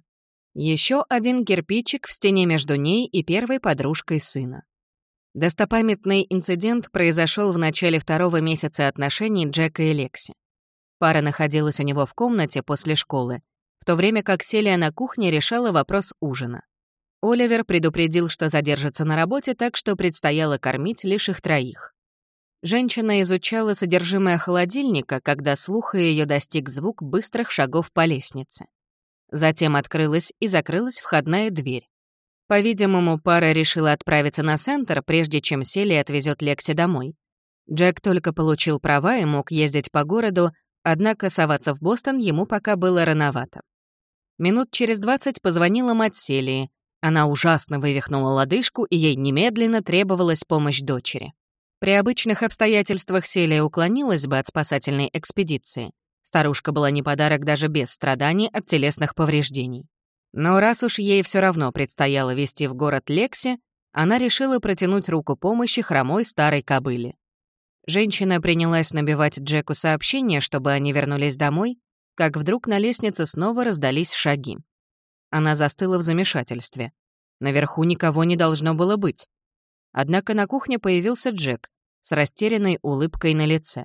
Еще один кирпичик в стене между ней и первой подружкой сына. Достопамятный инцидент произошел в начале 2-го месяца отношений Джека и Лекси. Пара находилась у него в комнате после школы, в то время как Селия на кухне решала вопрос ужина. Оливер предупредил, что задержится на работе, так что предстояло кормить лишь их троих. Женщина изучала содержимое холодильника, когда слуха ее достиг звук быстрых шагов по лестнице. Затем открылась и закрылась входная дверь. По-видимому, пара решила отправиться на Сентер, прежде чем Селия отвезет Лекси домой. Джек только получил права и мог ездить по городу, однако соваться в Бостон ему пока было рановато. Минут через 20 позвонила мать Селии. Она ужасно вывихнула лодыжку, и ей немедленно требовалась помощь дочери. При обычных обстоятельствах Селия уклонилась бы от спасательной экспедиции. Старушка была не подарок даже без страданий от телесных повреждений. Но раз уж ей все равно предстояло везти в город Лекси, она решила протянуть руку помощи хромой старой кобыле. Женщина принялась набивать Джеку сообщение, чтобы они вернулись домой, как вдруг на лестнице снова раздались шаги. Она застыла в замешательстве. Наверху никого не должно было быть. Однако на кухне появился Джек с растерянной улыбкой на лице.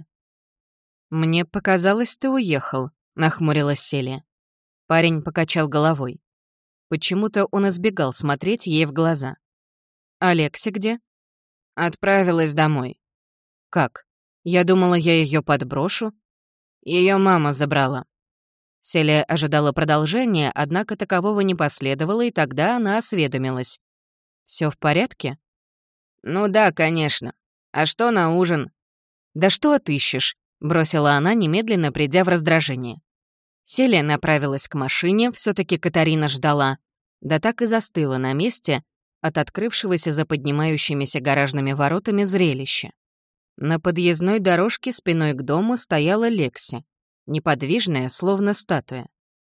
«Мне показалось, ты уехал», — нахмурилась Селия. Парень покачал головой. Почему-то он избегал смотреть ей в глаза. «Алекси где?» «Отправилась домой». «Как? Я думала, я ее подброшу». Ее мама забрала. Селия ожидала продолжения, однако такового не последовало, и тогда она осведомилась. «Все в порядке?» «Ну да, конечно. А что на ужин?» «Да что отыщешь?» — бросила она, немедленно придя в раздражение. Селия направилась к машине, все таки Катарина ждала, да так и застыла на месте от открывшегося за поднимающимися гаражными воротами зрелища. На подъездной дорожке спиной к дому стояла Лекси, неподвижная, словно статуя.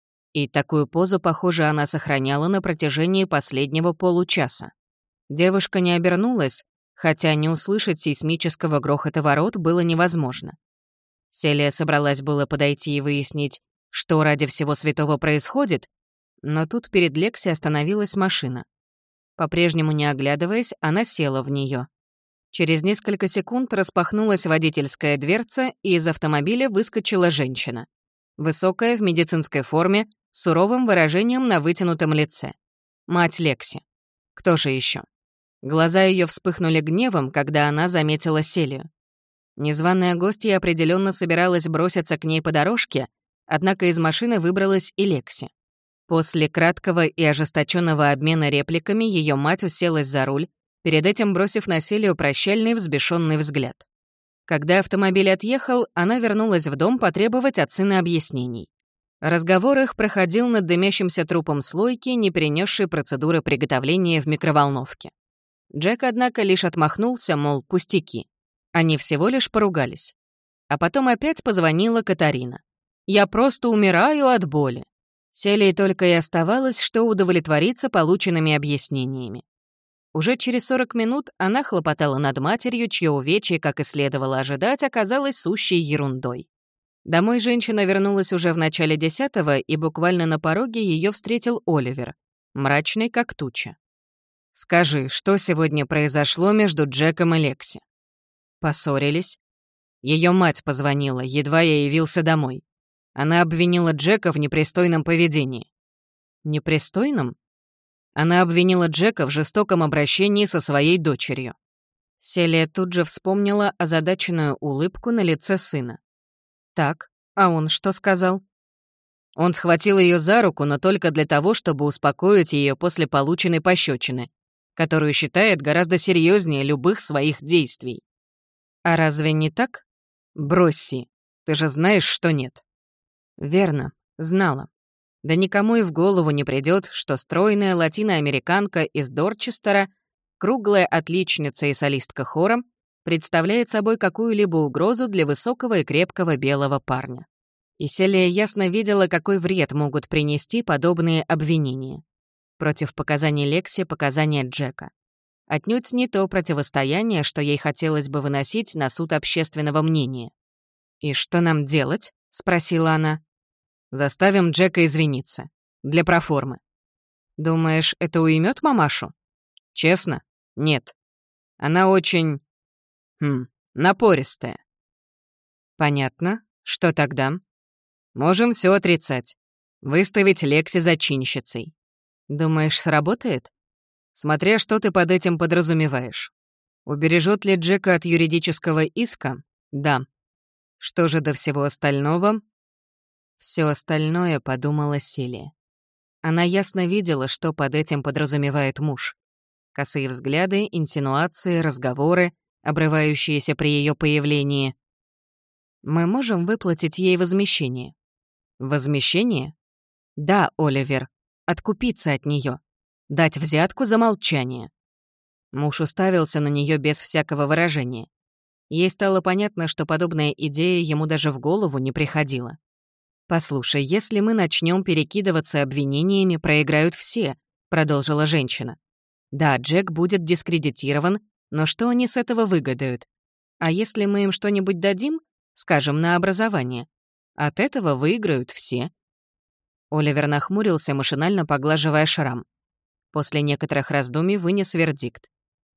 И такую позу, похоже, она сохраняла на протяжении последнего получаса. Девушка не обернулась, хотя не услышать сейсмического грохота ворот было невозможно. Селия собралась было подойти и выяснить, что ради всего святого происходит, но тут перед Лекси остановилась машина. По-прежнему не оглядываясь, она села в нее. Через несколько секунд распахнулась водительская дверца, и из автомобиля выскочила женщина. Высокая, в медицинской форме, с суровым выражением на вытянутом лице. Мать Лекси. Кто же еще? Глаза ее вспыхнули гневом, когда она заметила Селию. Незваная гостья определенно собиралась броситься к ней по дорожке, однако из машины выбралась и Лекси. После краткого и ожесточенного обмена репликами ее мать уселась за руль, перед этим бросив на Селию прощальный взбешенный взгляд. Когда автомобиль отъехал, она вернулась в дом потребовать от сына объяснений. Разговор их проходил над дымящимся трупом слойки, не перенесшей процедуры приготовления в микроволновке. Джек, однако, лишь отмахнулся, мол, пустяки. Они всего лишь поругались. А потом опять позвонила Катарина. «Я просто умираю от боли». Селии только и оставалось, что удовлетвориться полученными объяснениями. Уже через 40 минут она хлопотала над матерью, чье увечье, как и следовало ожидать, оказалось сущей ерундой. Домой женщина вернулась уже в начале 10-го, и буквально на пороге ее встретил Оливер, мрачный как туча. «Скажи, что сегодня произошло между Джеком и Лекси?» Поссорились. Ее мать позвонила, едва я явился домой. Она обвинила Джека в непристойном поведении. Непристойном? Она обвинила Джека в жестоком обращении со своей дочерью. Селия тут же вспомнила озадаченную улыбку на лице сына. Так, а он что сказал? Он схватил ее за руку, но только для того, чтобы успокоить ее после полученной пощечины, которую считает гораздо серьезнее любых своих действий. А разве не так? Брось, Си, ты же знаешь, что нет. Верно, знала. Да никому и в голову не придет, что стройная латиноамериканка из Дорчестера, круглая отличница и солистка хора, представляет собой какую-либо угрозу для высокого и крепкого белого парня. И Селия ясно видела, какой вред могут принести подобные обвинения. Против показаний Лекси показания Джека. Отнюдь не то противостояние, что ей хотелось бы выносить на суд общественного мнения. «И что нам делать?» — спросила она. «Заставим Джека извиниться. Для проформы». «Думаешь, это уймет мамашу?» «Честно? Нет. Она очень... напористая». «Понятно. Что тогда?» «Можем все отрицать. Выставить Лекси зачинщицей». «Думаешь, сработает?» «Смотря что ты под этим подразумеваешь. Убережет ли Джека от юридического иска? Да. Что же до всего остального?» Все остальное, подумала Селия. Она ясно видела, что под этим подразумевает муж. Косые взгляды, инсинуации, разговоры, обрывающиеся при ее появлении. «Мы можем выплатить ей возмещение». «Возмещение?» «Да, Оливер. Откупиться от нее. Дать взятку за молчание». Муж уставился на нее без всякого выражения. Ей стало понятно, что подобная идея ему даже в голову не приходила. «Послушай, если мы начнем перекидываться обвинениями, проиграют все», — продолжила женщина. «Да, Джек будет дискредитирован, но что они с этого выгадают? А если мы им что-нибудь дадим, скажем, на образование, от этого выиграют все». Оливер нахмурился, машинально поглаживая шрам. После некоторых раздумий вынес вердикт.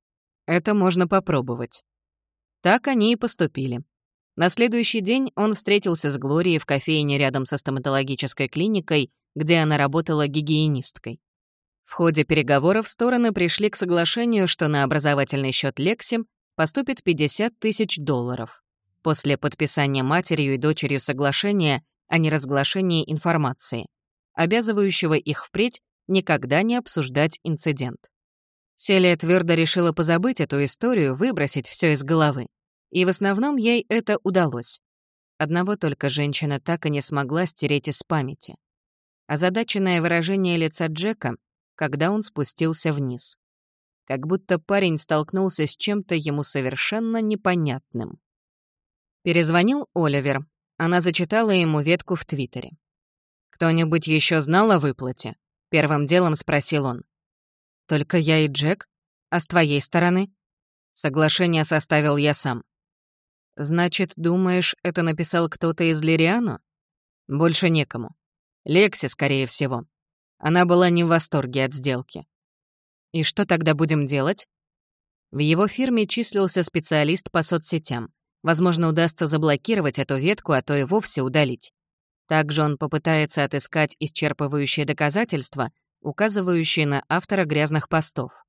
«Это можно попробовать». Так они и поступили. На следующий день он встретился с Глорией в кофейне рядом со стоматологической клиникой, где она работала гигиенисткой. В ходе переговоров стороны пришли к соглашению, что на образовательный счет Лекси поступит $50 000 после подписания матерью и дочерью соглашения о неразглашении информации, обязывающего их впредь никогда не обсуждать инцидент. Селия твердо решила позабыть эту историю, выбросить все из головы. И в основном ей это удалось. Одного только женщина так и не смогла стереть из памяти. Озадаченное выражение лица Джека, когда он спустился вниз. Как будто парень столкнулся с чем-то ему совершенно непонятным. Перезвонил Оливер. Она зачитала ему ветку в Твиттере. «Кто-нибудь еще знал о выплате?» — первым делом спросил он. «Только я и Джек. А с твоей стороны?» «Соглашение составил я сам». «Значит, думаешь, это написал кто-то из Лириано?» «Больше некому. Лекси, скорее всего. Она была не в восторге от сделки». «И что тогда будем делать?» В его фирме числился специалист по соцсетям. Возможно, удастся заблокировать эту ветку, а то и вовсе удалить. Также он попытается отыскать исчерпывающие доказательства, указывающие на автора грязных постов.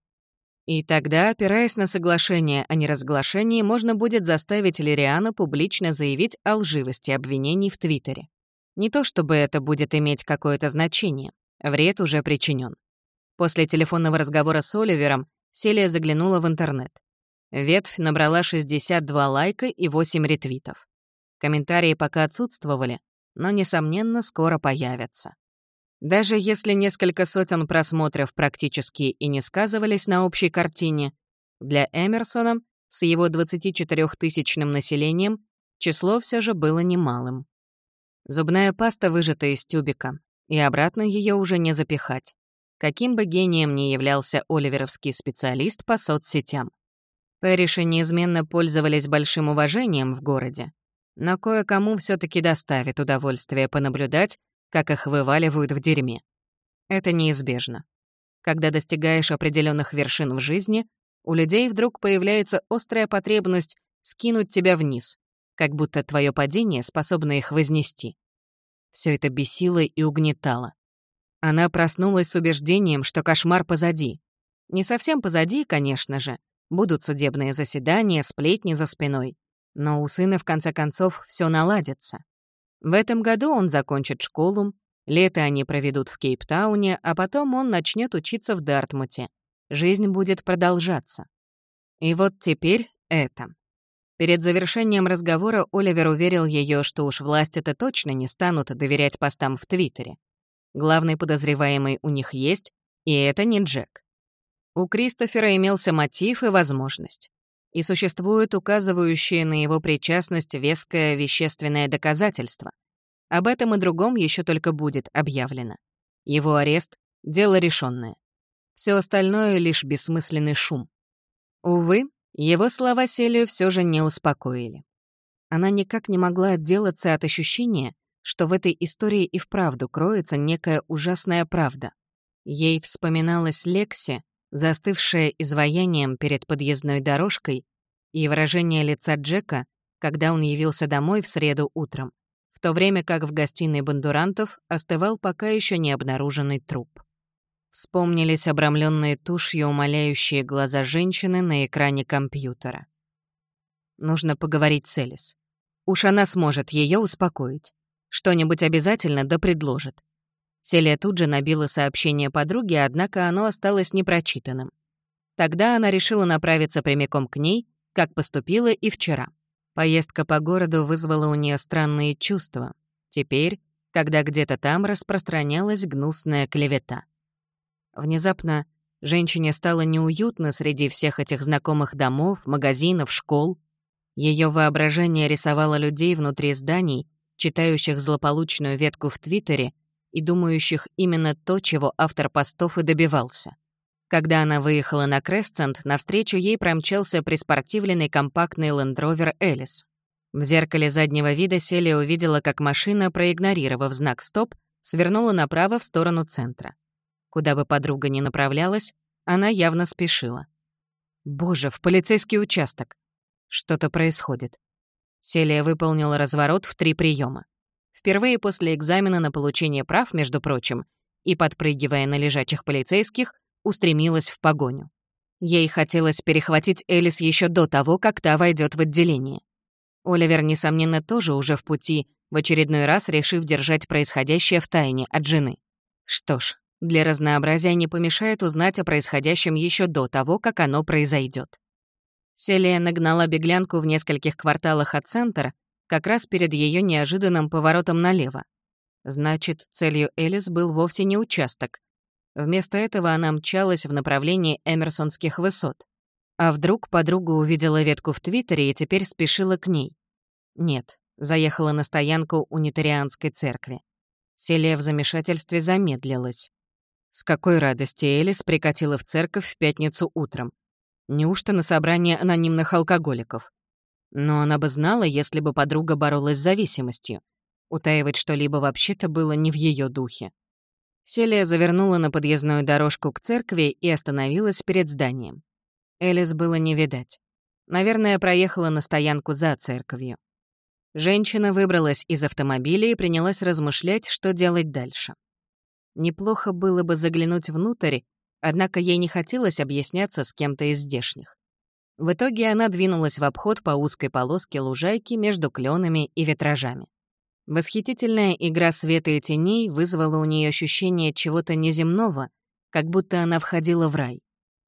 И тогда, опираясь на соглашение о неразглашении, можно будет заставить Лириано публично заявить о лживости обвинений в Твиттере. Не то чтобы это будет иметь какое-то значение, вред уже причинен. После телефонного разговора с Оливером Селия заглянула в интернет. Ветвь набрала 62 лайка и 8 ретвитов. Комментарии пока отсутствовали, но, несомненно, скоро появятся. Даже если несколько сотен просмотров практически и не сказывались на общей картине, для Эмерсона с его 24-тысячным населением число все же было немалым. Зубная паста выжата из тюбика, и обратно ее уже не запихать. Каким бы гением ни являлся оливеровский специалист по соцсетям. Пэриши неизменно пользовались большим уважением в городе, но кое-кому все таки доставит удовольствие понаблюдать, как их вываливают в дерьме. Это неизбежно. Когда достигаешь определенных вершин в жизни, у людей вдруг появляется острая потребность скинуть тебя вниз, как будто твое падение способно их вознести. Все это бесило и угнетало. Она проснулась с убеждением, что кошмар позади. Не совсем позади, конечно же. Будут судебные заседания, сплетни за спиной. Но у сына, в конце концов, все наладится. В этом году он закончит школу, Лето они проведут в Кейптауне, а потом он начнет учиться в Дартмуте. Жизнь будет продолжаться. И вот теперь это. Перед завершением разговора Оливер уверил ее, что уж власти-то точно не станут доверять постам в Твиттере. Главный подозреваемый у них есть, и это не Джек. У Кристофера имелся мотив и возможность. И существует указывающее на его причастность веское вещественное доказательство. Об этом и другом еще только будет объявлено. Его арест — дело решенное. Все остальное — лишь бессмысленный шум. Увы, его слова Селию все же не успокоили. Она никак не могла отделаться от ощущения, что в этой истории и вправду кроется некая ужасная правда. Ей вспоминалась Лекси, застывшая изваянием перед подъездной дорожкой, и выражение лица Джека, когда он явился домой в среду утром, в то время как в гостиной Бондурантов остывал пока еще не обнаруженный труп. Вспомнились обрамленные тушью умоляющие глаза женщины на экране компьютера. Нужно поговорить с Элис. Уж она сможет ее успокоить. Что-нибудь обязательно да предложит. Селия тут же набила сообщение подруге, однако оно осталось непрочитанным. Тогда она решила направиться прямиком к ней, как поступила и вчера. Поездка по городу вызвала у нее странные чувства. Теперь, когда где-то там распространялась гнусная клевета. Внезапно женщине стало неуютно среди всех этих знакомых домов, магазинов, школ. Ее воображение рисовало людей внутри зданий, читающих злополучную ветку в Твиттере и думающих именно то, чего автор постов и добивался. Когда она выехала на Кресцент, навстречу ей промчался приспортивленный компактный лендровер Элис. В зеркале заднего вида Селия увидела, как машина, проигнорировав знак «Стоп», свернула направо в сторону центра. Куда бы подруга ни направлялась, она явно спешила. Боже, в полицейский участок! Что-то происходит. Селия выполнила разворот в 3 приема. Впервые после экзамена на получение прав, между прочим, и, подпрыгивая на лежачих полицейских, устремилась в погоню. Ей хотелось перехватить Элис еще до того, как та войдет в отделение. Оливер, несомненно, тоже уже в пути, в очередной раз решив держать происходящее в тайне от жены. Что ж, для разнообразия не помешает узнать о происходящем еще до того, как оно произойдет. Селия нагнала беглянку в нескольких кварталах от центра, как раз перед ее неожиданным поворотом налево. Значит, целью Элис был вовсе не участок. Вместо этого она мчалась в направлении Эмерсонских высот. А вдруг подруга увидела ветку в Твиттере и теперь спешила к ней? Нет, заехала на стоянку унитарианской церкви. Селия в замешательстве замедлилась. С какой радости Элис прикатила в церковь в пятницу утром? Неужто на собрание анонимных алкоголиков? Но она бы знала, если бы подруга боролась с зависимостью. Утаивать что-либо вообще-то было не в ее духе. Селия завернула на подъездную дорожку к церкви и остановилась перед зданием. Элис было не видать. Наверное, проехала на стоянку за церковью. Женщина выбралась из автомобиля и принялась размышлять, что делать дальше. Неплохо было бы заглянуть внутрь, однако ей не хотелось объясняться с кем-то из здешних. В итоге она двинулась в обход по узкой полоске лужайки между кленами и витражами. Восхитительная игра света и теней вызвала у нее ощущение чего-то неземного, как будто она входила в рай.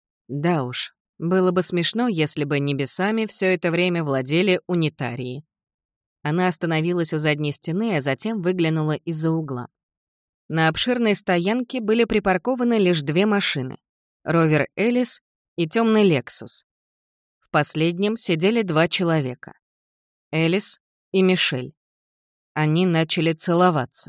Да уж, было бы смешно, если бы небесами все это время владели унитарии. Она остановилась у задней стены, а затем выглянула из-за угла. На обширной стоянке были припаркованы лишь 2 машины — ровер Элис и темный Лексус. В последнем сидели 2 человека — Элис и Мишель. Они начали целоваться.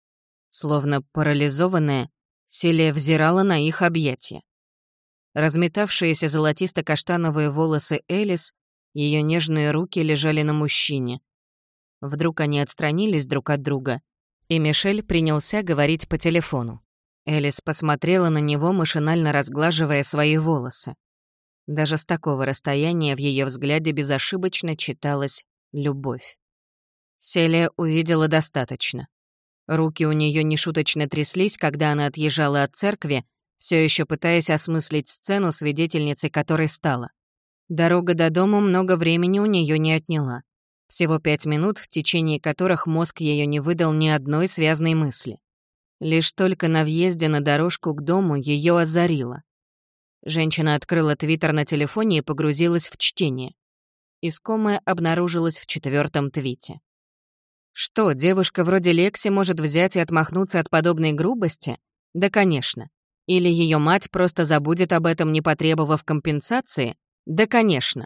Словно парализованная, Селия взирала на их объятия. Разметавшиеся золотисто-каштановые волосы Элис, ее нежные руки лежали на мужчине. Вдруг они отстранились друг от друга, и Мишель принялся говорить по телефону. Элис посмотрела на него, машинально разглаживая свои волосы. Даже с такого расстояния в ее взгляде безошибочно читалась любовь. Селия увидела достаточно. Руки у нее нешуточно тряслись, когда она отъезжала от церкви, все еще пытаясь осмыслить сцену, свидетельницей которой стала. Дорога до дома много времени у нее не отняла. Всего 5 минут, в течение которых мозг ее не выдал ни одной связной мысли. Лишь только на въезде на дорожку к дому ее озарило. Женщина открыла твиттер на телефоне и погрузилась в чтение. Искомое обнаружилось в 4-м твите. Что, девушка вроде Лекси может взять и отмахнуться от подобной грубости? Да, конечно. Или ее мать просто забудет об этом, не потребовав компенсации? Да, конечно.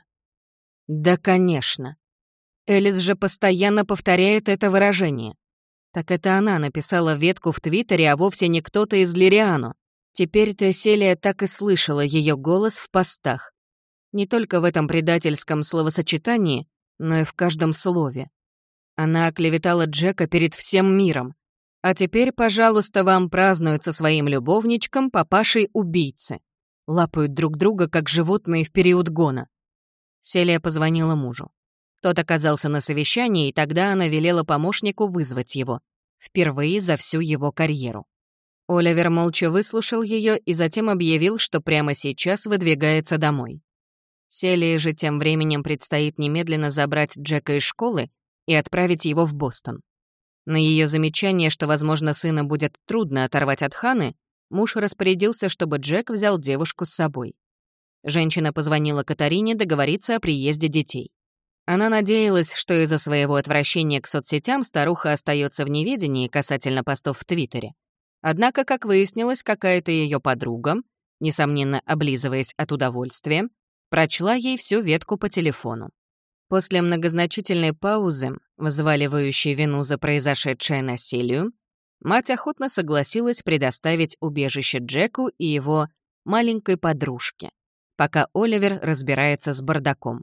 Да, конечно. Элис же постоянно повторяет это выражение. Так это она написала ветку в Твиттере, а вовсе не кто-то из Лириано. Теперь-то Селия так и слышала ее голос в постах. Не только в этом предательском словосочетании, но и в каждом слове. Она оклеветала Джека перед всем миром. А теперь, пожалуйста, вам празднуют со своим любовничком папашей-убийцы. Лапают друг друга, как животные в период гона. Селия позвонила мужу. Тот оказался на совещании, и тогда она велела помощнику вызвать его. Впервые за всю его карьеру. Оливер молча выслушал ее и затем объявил, что прямо сейчас выдвигается домой. Селии же тем временем предстоит немедленно забрать Джека из школы и отправить его в Бостон. На ее замечание, что, возможно, сына будет трудно оторвать от Ханы, муж распорядился, чтобы Джек взял девушку с собой. Женщина позвонила Катарине договориться о приезде детей. Она надеялась, что из-за своего отвращения к соцсетям старуха остается в неведении касательно постов в Твиттере. Однако, как выяснилось, какая-то ее подруга, несомненно, облизываясь от удовольствия, прочла ей всю ветку по телефону. После многозначительной паузы, взваливающей вину за произошедшее насилие, мать охотно согласилась предоставить убежище Джеку и его маленькой подружке, пока Оливер разбирается с бардаком.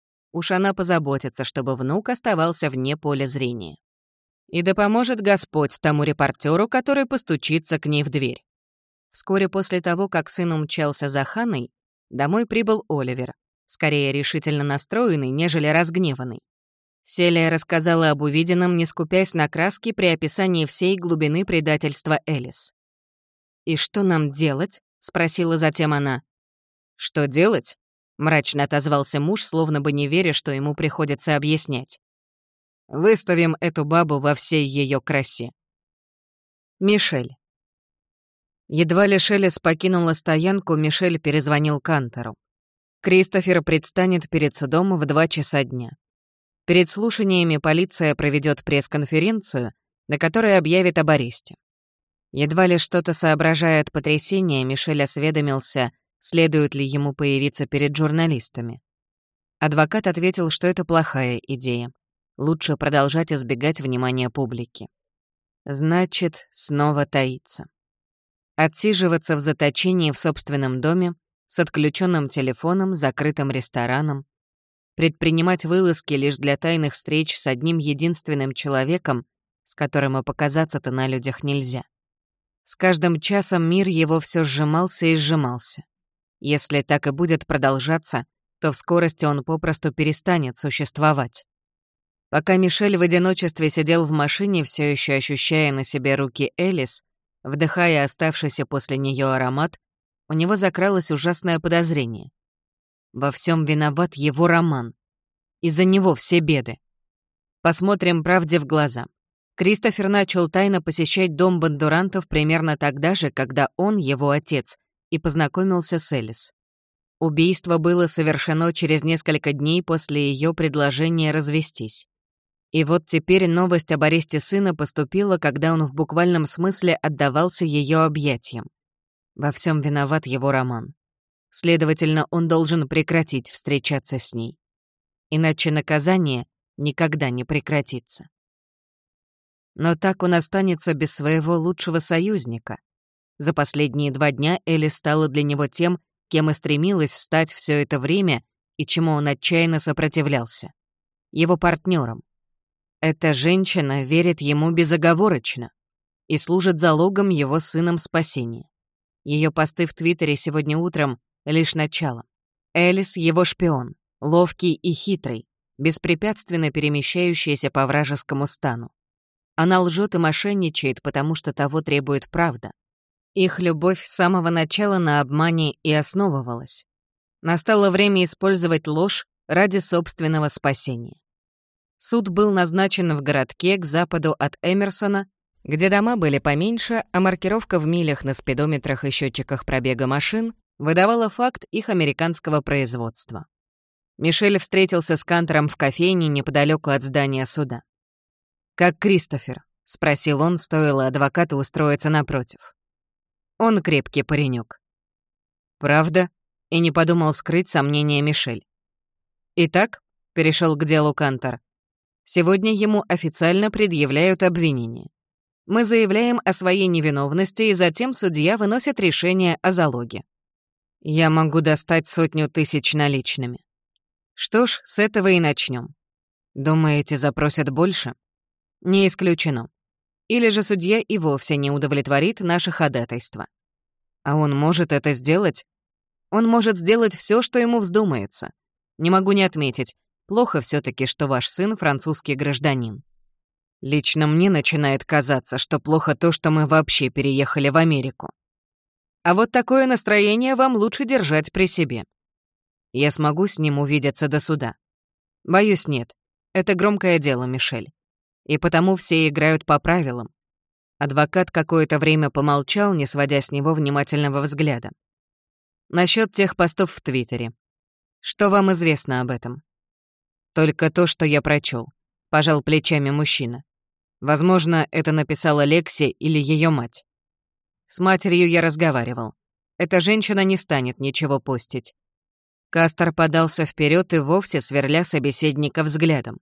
Уж она позаботится, чтобы внук оставался вне поля зрения. И да поможет Господь тому репортеру, который постучится к ней в дверь. Вскоре после того, как сын умчался за Ханой, домой прибыл Оливер, скорее решительно настроенный, нежели разгневанный. Селия рассказала об увиденном, не скупясь на краски при описании всей глубины предательства Элис. «И что нам делать?» — спросила затем она. «Что делать?» — мрачно отозвался муж, словно бы не веря, что ему приходится объяснять. «Выставим эту бабу во всей ее красе». Мишель. Едва лишь Элис покинула стоянку, Мишель перезвонил Кантору. Кристофер предстанет перед судом в 2 часа дня. Перед слушаниями полиция проведет пресс-конференцию, на которой объявит об аресте. Едва ли что-то соображая от потрясения, Мишель осведомился, следует ли ему появиться перед журналистами. Адвокат ответил, что это плохая идея. Лучше продолжать избегать внимания публики. Значит, снова таиться. Отсиживаться в заточении в собственном доме, с отключенным телефоном, закрытым рестораном. Предпринимать вылазки лишь для тайных встреч с одним единственным человеком, с которым и показаться-то на людях нельзя. С каждым часом мир его все сжимался и сжимался. Если так и будет продолжаться, то в скорости он попросту перестанет существовать. Пока Мишель в одиночестве сидел в машине, все еще ощущая на себе руки Элис, вдыхая оставшийся после нее аромат, у него закралось ужасное подозрение. Во всем виноват его Роман. Из-за него все беды. Посмотрим правде в глаза. Кристофер начал тайно посещать дом Бондурантов примерно тогда же, когда он, его отец, и познакомился с Элис. Убийство было совершено через несколько дней после ее предложения развестись. И вот теперь новость об аресте сына поступила, когда он в буквальном смысле отдавался ее объятиям. Во всем виноват его Роман. Следовательно, он должен прекратить встречаться с ней. Иначе наказание никогда не прекратится. Но так он останется без своего лучшего союзника. За последние 2 дня Элли стала для него тем, кем и стремилась стать все это время и чему он отчаянно сопротивлялся. Его партнером. Эта женщина верит ему безоговорочно и служит залогом его сыном спасения. Ее посты в Твиттере сегодня утром — лишь начало. Элис — его шпион, ловкий и хитрый, беспрепятственно перемещающийся по вражескому стану. Она лжет и мошенничает, потому что того требует правда. Их любовь с самого начала на обмане и основывалась. Настало время использовать ложь ради собственного спасения. Суд был назначен в городке к западу от Эмерсона, где дома были поменьше, а маркировка в милях на спидометрах и счетчиках пробега машин выдавала факт их американского производства. Мишель встретился с Кантором в кофейне неподалеку от здания суда. «Как Кристофер?» — спросил он, стоило адвокату устроиться напротив. «Он крепкий паренек». «Правда?» — и не подумал скрыть сомнения Мишель. «Итак», — перешел к делу Кантор, — «сегодня ему официально предъявляют обвинение. Мы заявляем о своей невиновности, и затем судья выносит решение о залоге. Я могу достать 100 000 наличными. Что ж, с этого и начнем. Думаете, запросят больше? Не исключено. Или же судья и вовсе не удовлетворит наше ходатайство. А он может это сделать? Он может сделать все, что ему вздумается. Не могу не отметить, плохо все таки что ваш сын французский гражданин. Лично мне начинает казаться, что плохо то, что мы вообще переехали в Америку. А вот такое настроение вам лучше держать при себе. Я смогу с ним увидеться до суда? Боюсь, нет. Это громкое дело, Мишель. И потому все играют по правилам. Адвокат какое-то время помолчал, не сводя с него внимательного взгляда. Насчет тех постов в Твиттере. Что вам известно об этом? Только то, что я прочел. Пожал плечами мужчина. Возможно, это написала Лекси или ее мать. С матерью я разговаривал. Эта женщина не станет ничего постить. Кастер подался вперед и вовсе сверля собеседника взглядом.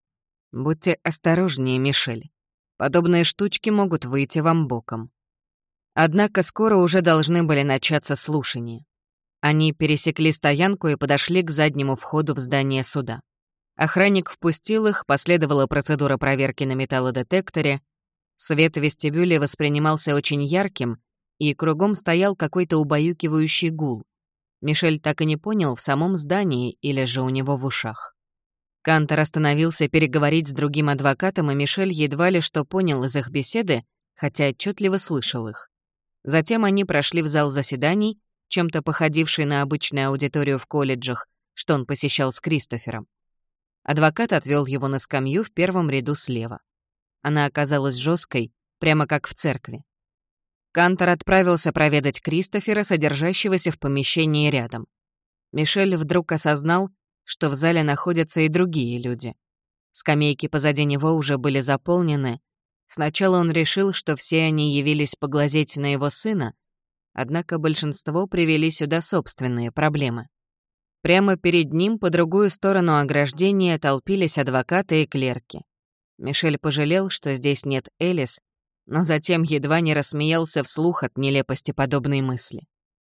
Будьте осторожнее, Мишель. Подобные штучки могут выйти вам боком. Однако скоро уже должны были начаться слушания. Они пересекли стоянку и подошли к заднему входу в здание суда. Охранник впустил их, последовала процедура проверки на металлодетекторе. Свет в вестибюле воспринимался очень ярким, и кругом стоял какой-то убаюкивающий гул. Мишель так и не понял, в самом здании или же у него в ушах. Кантор остановился переговорить с другим адвокатом, и Мишель едва ли что понял из их беседы, хотя отчетливо слышал их. Затем они прошли в зал заседаний, чем-то походивший на обычную аудиторию в колледжах, что он посещал с Кристофером. Адвокат отвел его на скамью в первом ряду слева. Она оказалась жесткой, прямо как в церкви. Кантор отправился проведать Кристофера, содержащегося в помещении рядом. Мишель вдруг осознал, что в зале находятся и другие люди. Скамейки позади него уже были заполнены. Сначала он решил, что все они явились поглазеть на его сына, однако большинство привели сюда собственные проблемы. Прямо перед ним, по другую сторону ограждения, толпились адвокаты и клерки. Мишель пожалел, что здесь нет Элис, но затем едва не рассмеялся вслух от нелепости подобной мысли.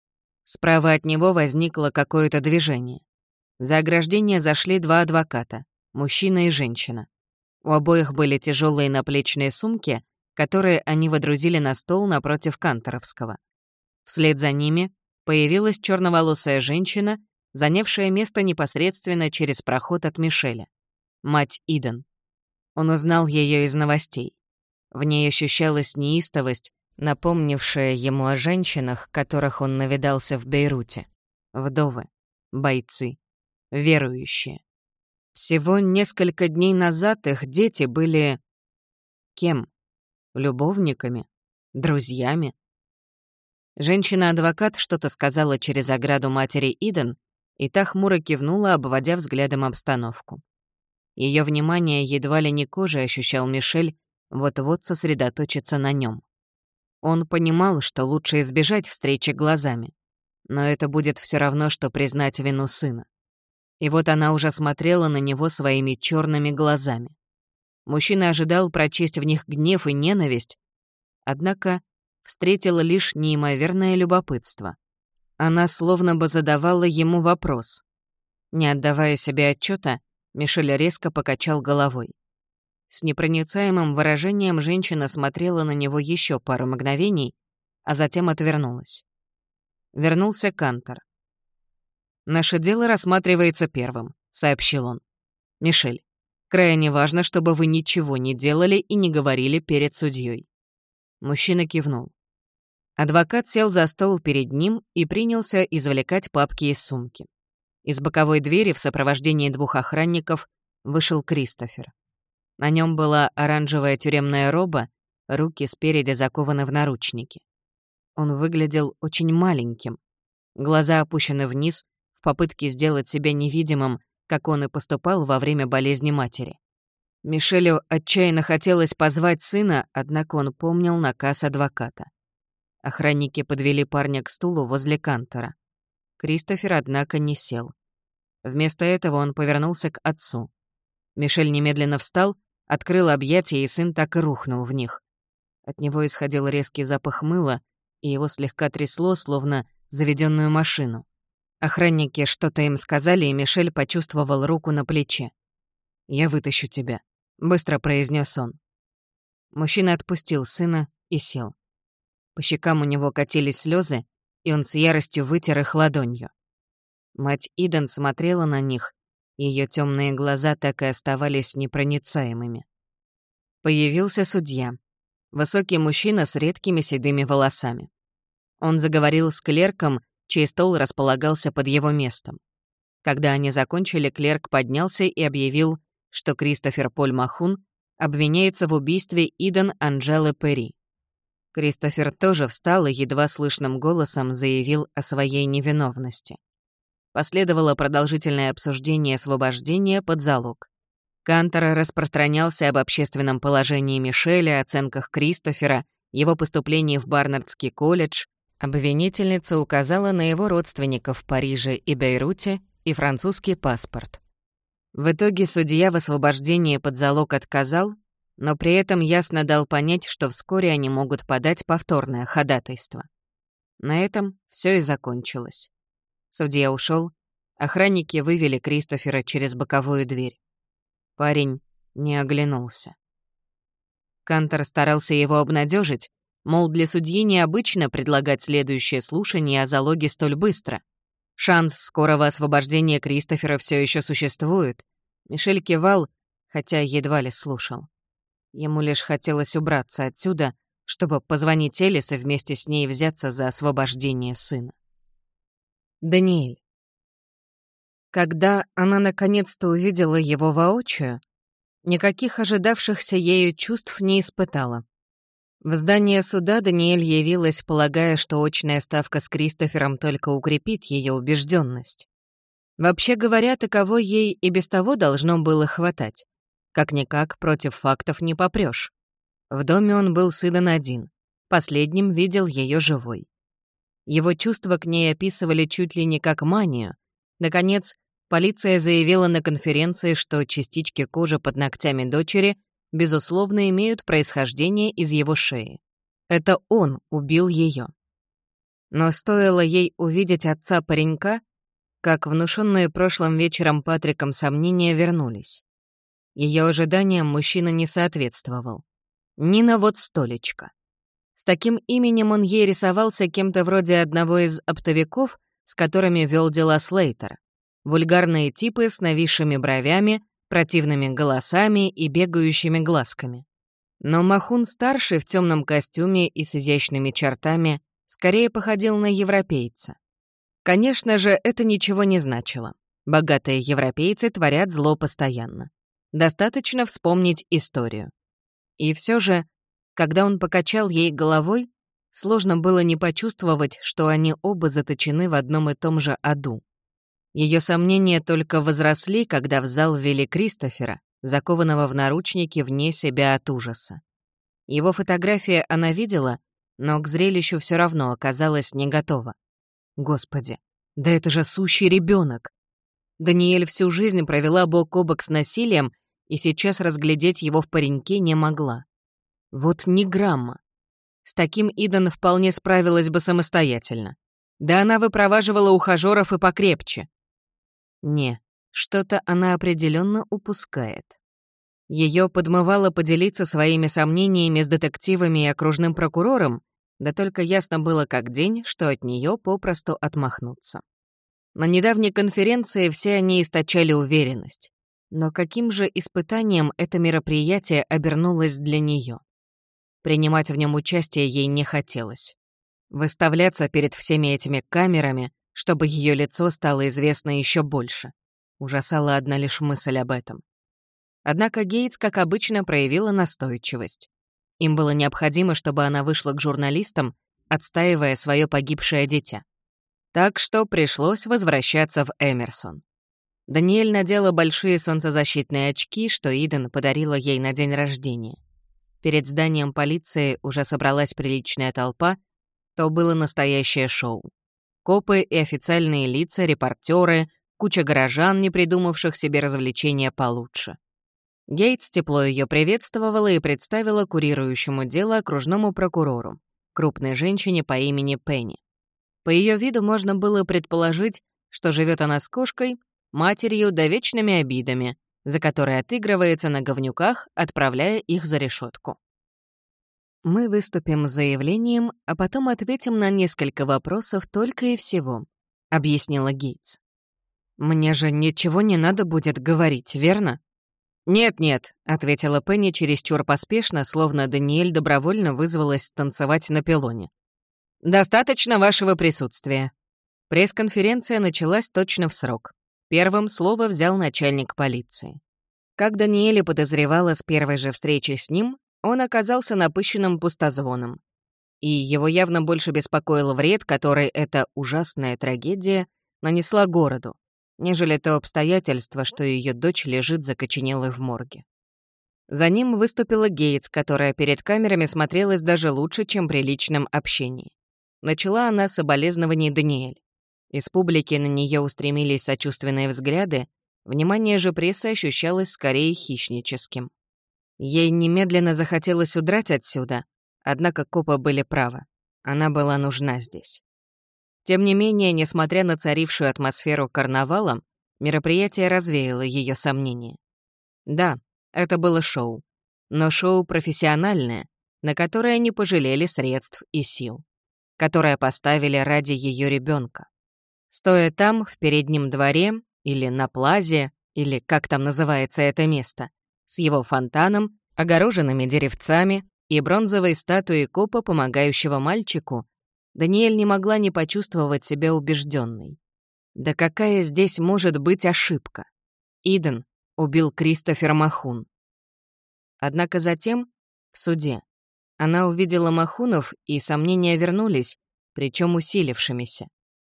Справа от него возникло какое-то движение. За ограждение зашли два адвоката, мужчина и женщина. У обоих были тяжелые наплечные сумки, которые они водрузили на стол напротив Канторовского. Вслед за ними появилась черноволосая женщина, занявшая место непосредственно через проход от Мишеля. Мать Иден. Он узнал ее из новостей. В ней ощущалась неистовость, напомнившая ему о женщинах, которых он навидался в Бейруте. Вдовы, бойцы, верующие. Всего несколько дней назад их дети были... Кем? Любовниками? Друзьями? Женщина-адвокат что-то сказала через ограду матери Иден, и та хмуро кивнула, обводя взглядом обстановку. Ее внимание едва ли не кожей ощущал Мишель, вот-вот сосредоточиться на нем. Он понимал, что лучше избежать встречи глазами, но это будет все равно, что признать вину сына. И вот она уже смотрела на него своими черными глазами. Мужчина ожидал прочесть в них гнев и ненависть, однако встретила лишь неимоверное любопытство. Она словно бы задавала ему вопрос. Не отдавая себе отчета, Мишель резко покачал головой. С непроницаемым выражением женщина смотрела на него еще пару мгновений, а затем отвернулась. Вернулся Кантор. «Наше дело рассматривается первым», — сообщил он. «Мишель, крайне важно, чтобы вы ничего не делали и не говорили перед судьей». Мужчина кивнул. Адвокат сел за стол перед ним и принялся извлекать папки из сумки. Из боковой двери в сопровождении двух охранников вышел Кристофер. На нем была оранжевая тюремная роба, руки спереди закованы в наручники. Он выглядел очень маленьким. Глаза опущены вниз в попытке сделать себя невидимым, как он и поступал во время болезни матери. Мишелю отчаянно хотелось позвать сына, однако он помнил наказ адвоката. Охранники подвели парня к стулу возле Кантора. Кристофер, однако, не сел. Вместо этого он повернулся к отцу. Мишель немедленно встал, открыл объятия, и сын так и рухнул в них. От него исходил резкий запах мыла, и его слегка трясло, словно заведенную машину. Охранники что-то им сказали, и Мишель почувствовал руку на плече. «Я вытащу тебя», — быстро произнес он. Мужчина отпустил сына и сел. По щекам у него катились слезы, и он с яростью вытер их ладонью. Мать Иден смотрела на них, ее темные глаза так и оставались непроницаемыми. Появился судья. Высокий мужчина с редкими седыми волосами. Он заговорил с клерком, чей стол располагался под его местом. Когда они закончили, клерк поднялся и объявил, что Кристофер Поль Махун обвиняется в убийстве Иден Анжелы Перри. Кристофер тоже встал и едва слышным голосом заявил о своей невиновности. Последовало продолжительное обсуждение освобождения под залог. Кантор распространялся об общественном положении Мишеля, оценках Кристофера, его поступлении в Барнардский колледж. Обвинительница указала на его родственников в Париже и Бейруте и французский паспорт. В итоге судья в освобождении под залог отказал, но при этом ясно дал понять, что вскоре они могут подать повторное ходатайство. На этом все и закончилось. Судья ушел, охранники вывели Кристофера через боковую дверь. Парень не оглянулся. Кантор старался его обнадежить, мол, для судьи необычно предлагать следующее слушание о залоге столь быстро. Шанс скорого освобождения Кристофера все еще существует. Мишель кивал, хотя едва ли слушал. Ему лишь хотелось убраться отсюда, чтобы позвонить Элис и вместе с ней взяться за освобождение сына. Даниэль. Когда она наконец-то увидела его воочию, никаких ожидавшихся ею чувств не испытала. В здание суда Даниэль явилась, полагая, что очная ставка с Кристофером только укрепит ее убежденность. Вообще говоря, таковой ей и без того должно было хватать. Как-никак против фактов не попрёшь. В доме он был сыдан один. Последним видел ее живой. Его чувства к ней описывали чуть ли не как манию. Наконец, полиция заявила на конференции, что частички кожи под ногтями дочери безусловно имеют происхождение из его шеи. Это он убил ее. Но стоило ей увидеть отца паренька, как внушенные прошлым вечером Патриком сомнения вернулись. Ее ожиданиям мужчина не соответствовал. Ни на вот столечко. С таким именем он ей рисовался кем-то вроде одного из оптовиков, с которыми вел дела Слейтер. Вульгарные типы с нависшими бровями, противными голосами и бегающими глазками. Но Махун-старший в темном костюме и с изящными чертами скорее походил на европейца. Конечно же, это ничего не значило. Богатые европейцы творят зло постоянно. Достаточно вспомнить историю. И все же, когда он покачал ей головой, сложно было не почувствовать, что они оба заточены в одном и том же аду. Ее сомнения только возросли, когда в зал ввели Кристофера, закованного в наручники вне себя от ужаса. Его фотографии она видела, но к зрелищу все равно оказалась не готова. Господи, да это же сущий ребенок. Даниэль всю жизнь провела бок о бок с насилием и сейчас разглядеть его в пареньке не могла. Вот ни грамма. С таким Иден вполне справилась бы самостоятельно. Да она выпроваживала ухажёров и покрепче. Не, что-то она определенно упускает. Ее подмывало поделиться своими сомнениями с детективами и окружным прокурором, да только ясно было как день, что от нее попросту отмахнутся. На недавней конференции все они источали уверенность. Но каким же испытанием это мероприятие обернулось для нее? Принимать в нем участие ей не хотелось. Выставляться перед всеми этими камерами, чтобы ее лицо стало известно еще больше. Ужасала одна лишь мысль об этом. Однако Гейтс, как обычно, проявила настойчивость. Им было необходимо, чтобы она вышла к журналистам, отстаивая свое погибшее дитя. Так что пришлось возвращаться в Эмерсон. Даниэль надела большие солнцезащитные очки, что Иден подарила ей на день рождения. Перед зданием полиции уже собралась приличная толпа, то было настоящее шоу. Копы и официальные лица, репортеры, куча горожан, не придумавших себе развлечения получше. Гейтс тепло ее приветствовала и представила курирующему дело окружному прокурору, крупной женщине по имени Пенни. По ее виду можно было предположить, что живет она с кошкой, матерью да вечными обидами, за которые отыгрывается на говнюках, отправляя их за решетку. «Мы выступим с заявлением, а потом ответим на несколько вопросов только и всего», — объяснила Гейтс. «Мне же ничего не надо будет говорить, верно?» «Нет-нет», — ответила Пенни чересчур поспешно, словно Даниэль добровольно вызвалась танцевать на пилоне. «Достаточно вашего присутствия». Пресс-конференция началась точно в срок. Первым слово взял начальник полиции. Как Даниэль подозревала с первой же встречи с ним, он оказался напыщенным пустозвоном. И его явно больше беспокоил вред, который эта ужасная трагедия нанесла городу, нежели то обстоятельство, что ее дочь лежит закоченелой в морге. За ним выступила Гейтс, которая перед камерами смотрелась даже лучше, чем при личном общении. Начала она с соболезнований Даниэль. Из публики на нее устремились сочувственные взгляды, внимание же прессы ощущалось скорее хищническим. Ей немедленно захотелось удрать отсюда, однако копы были правы. Она была нужна здесь. Тем не менее, несмотря на царившую атмосферу карнавала, мероприятие развеяло ее сомнения. Да, это было шоу, но шоу профессиональное, на которое не пожалели средств и сил, которое поставили ради ее ребенка. Стоя там, в переднем дворе, или на плазе, или как там называется это место, с его фонтаном, огороженными деревцами и бронзовой статуей копа, помогающего мальчику, Даниэль не могла не почувствовать себя убежденной. Да какая здесь может быть ошибка? Иден убил Кристофер Махун. Однако затем, в суде, она увидела Махунов, и сомнения вернулись, причем усилившимися.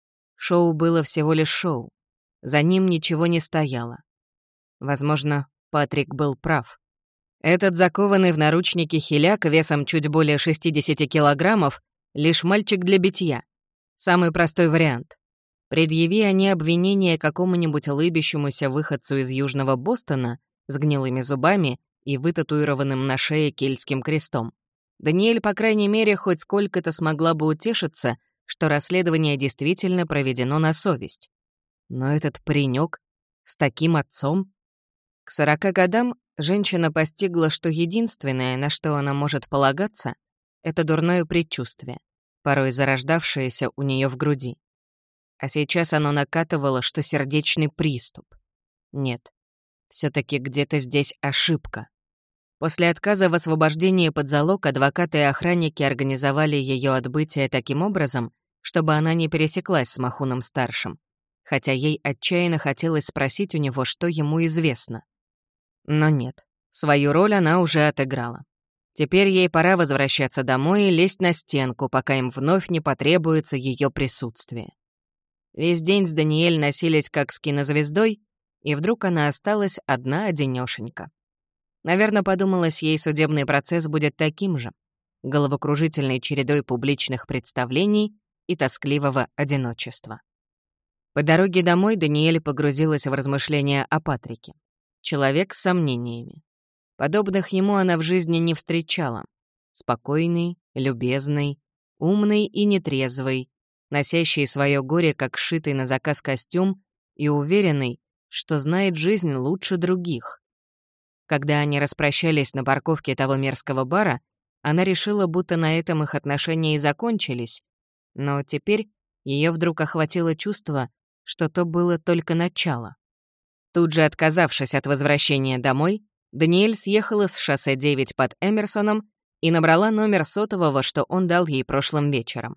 Шоу было всего лишь шоу. За ним ничего не стояло. Возможно, Патрик был прав. Этот закованный в наручники хиляк весом чуть более 60 килограммов — лишь мальчик для битья. Самый простой вариант. Предъяви они обвинение какому-нибудь лыбящемуся выходцу из Южного Бостона с гнилыми зубами и вытатуированным на шее кельтским крестом. Даниэль, по крайней мере, хоть сколько-то смогла бы утешиться, что расследование действительно проведено на совесть. Но этот паренек с таким отцом... К 40 годам женщина постигла, что единственное, на что она может полагаться, это дурное предчувствие, порой зарождавшееся у нее в груди. А сейчас оно накатывало, что сердечный приступ. Нет, все-таки где-то здесь ошибка. После отказа в освобождении под залог адвокаты и охранники организовали ее отбытие таким образом, чтобы она не пересеклась с Махуном-старшим, хотя ей отчаянно хотелось спросить у него, что ему известно. Но нет, свою роль она уже отыграла. Теперь ей пора возвращаться домой и лезть на стенку, пока им вновь не потребуется ее присутствие. Весь день с Даниэль носились как с кинозвездой, и вдруг она осталась одна-одинёшенька. Наверное, подумалось, ей судебный процесс будет таким же, головокружительной чередой публичных представлений и тоскливого одиночества. По дороге домой Даниэль погрузилась в размышления о Патрике. Человек с сомнениями. Подобных ему она в жизни не встречала. Спокойный, любезный, умный и нетрезвый, носящий свое горе как сшитый на заказ костюм и уверенный, что знает жизнь лучше других. Когда они распрощались на парковке того мерзкого бара, она решила, будто на этом их отношения и закончились, но теперь ее вдруг охватило чувство, что то было только начало. Тут же отказавшись от возвращения домой, Даниэль съехала с шоссе 9 под Эмерсоном и набрала номер сотового, что он дал ей прошлым вечером.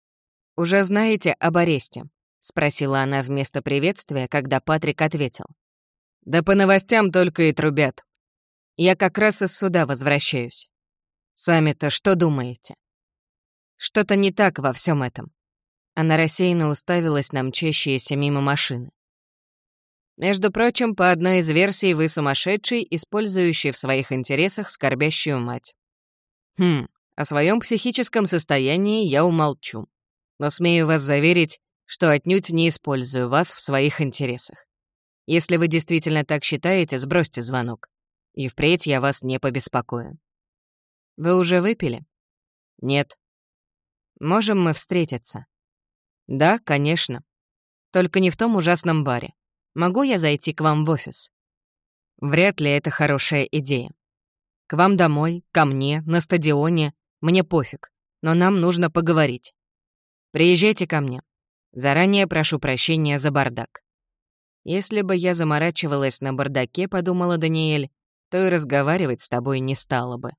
«Уже знаете об аресте?» — спросила она вместо приветствия, когда Патрик ответил. «Да по новостям только и трубят. Я как раз из суда возвращаюсь». Сами-то что думаете? Что-то не так во всем этом. Она рассеянно уставилась на мчащиеся мимо машины. Между прочим, по одной из версий, вы сумасшедший, использующий в своих интересах скорбящую мать. О своем психическом состоянии я умолчу. Но смею вас заверить, что отнюдь не использую вас в своих интересах. Если вы действительно так считаете, сбросьте звонок. И впредь я вас не побеспокою. Вы уже выпили? Нет. Можем мы встретиться? Да, конечно. Только не в том ужасном баре. Могу я зайти к вам в офис? Вряд ли это хорошая идея. К вам домой, ко мне, на стадионе. Мне пофиг, но нам нужно поговорить. Приезжайте ко мне. Заранее прошу прощения за бардак. Если бы я заморачивалась на бардаке, подумала Даниэль, то и разговаривать с тобой не стала бы.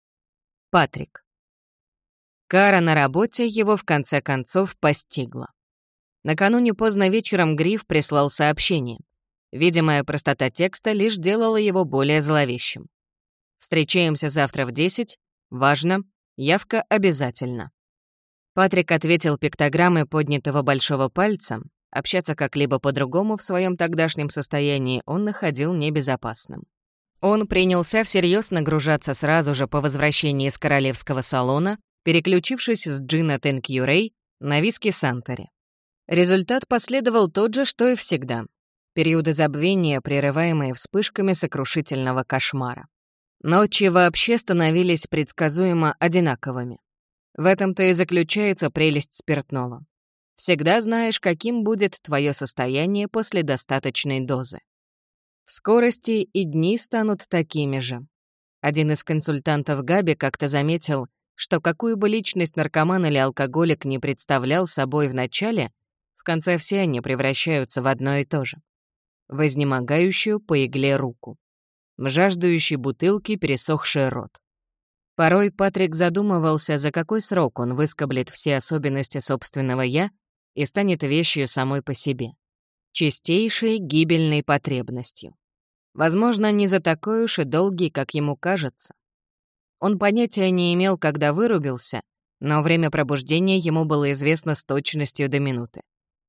Патрик. Кара на работе его в конце концов постигла. Накануне поздно вечером Гриф прислал сообщение. Видимая простота текста лишь делала его более зловещим. «Встречаемся завтра в 10. Важно. Явка обязательно». Патрик ответил пиктограммой поднятого большого пальца. Общаться как-либо по-другому в своем тогдашнем состоянии он находил небезопасным. Он принялся всерьез нагружаться сразу же по возвращении из королевского салона, переключившись с джина Тенкьюрей на виски Сантори. Результат последовал тот же, что и всегда. Периоды забвения, прерываемые вспышками сокрушительного кошмара. Ночи вообще становились предсказуемо одинаковыми. В этом-то и заключается прелесть спиртного. Всегда знаешь, каким будет твое состояние после достаточной дозы. В скорости и дни станут такими же. Один из консультантов Габи как-то заметил, что какую бы личность наркоман или алкоголик не представлял собой в начале, в конце все они превращаются в одно и то же. В изнемогающую по игле руку. В жаждущий бутылки пересохший рот. Порой Патрик задумывался, за какой срок он выскоблит все особенности собственного «я» и станет вещью самой по себе. Чистейшей гибельной потребностью. Возможно, не за такой уж и долгий, как ему кажется. Он понятия не имел, когда вырубился, но время пробуждения ему было известно с точностью до минуты.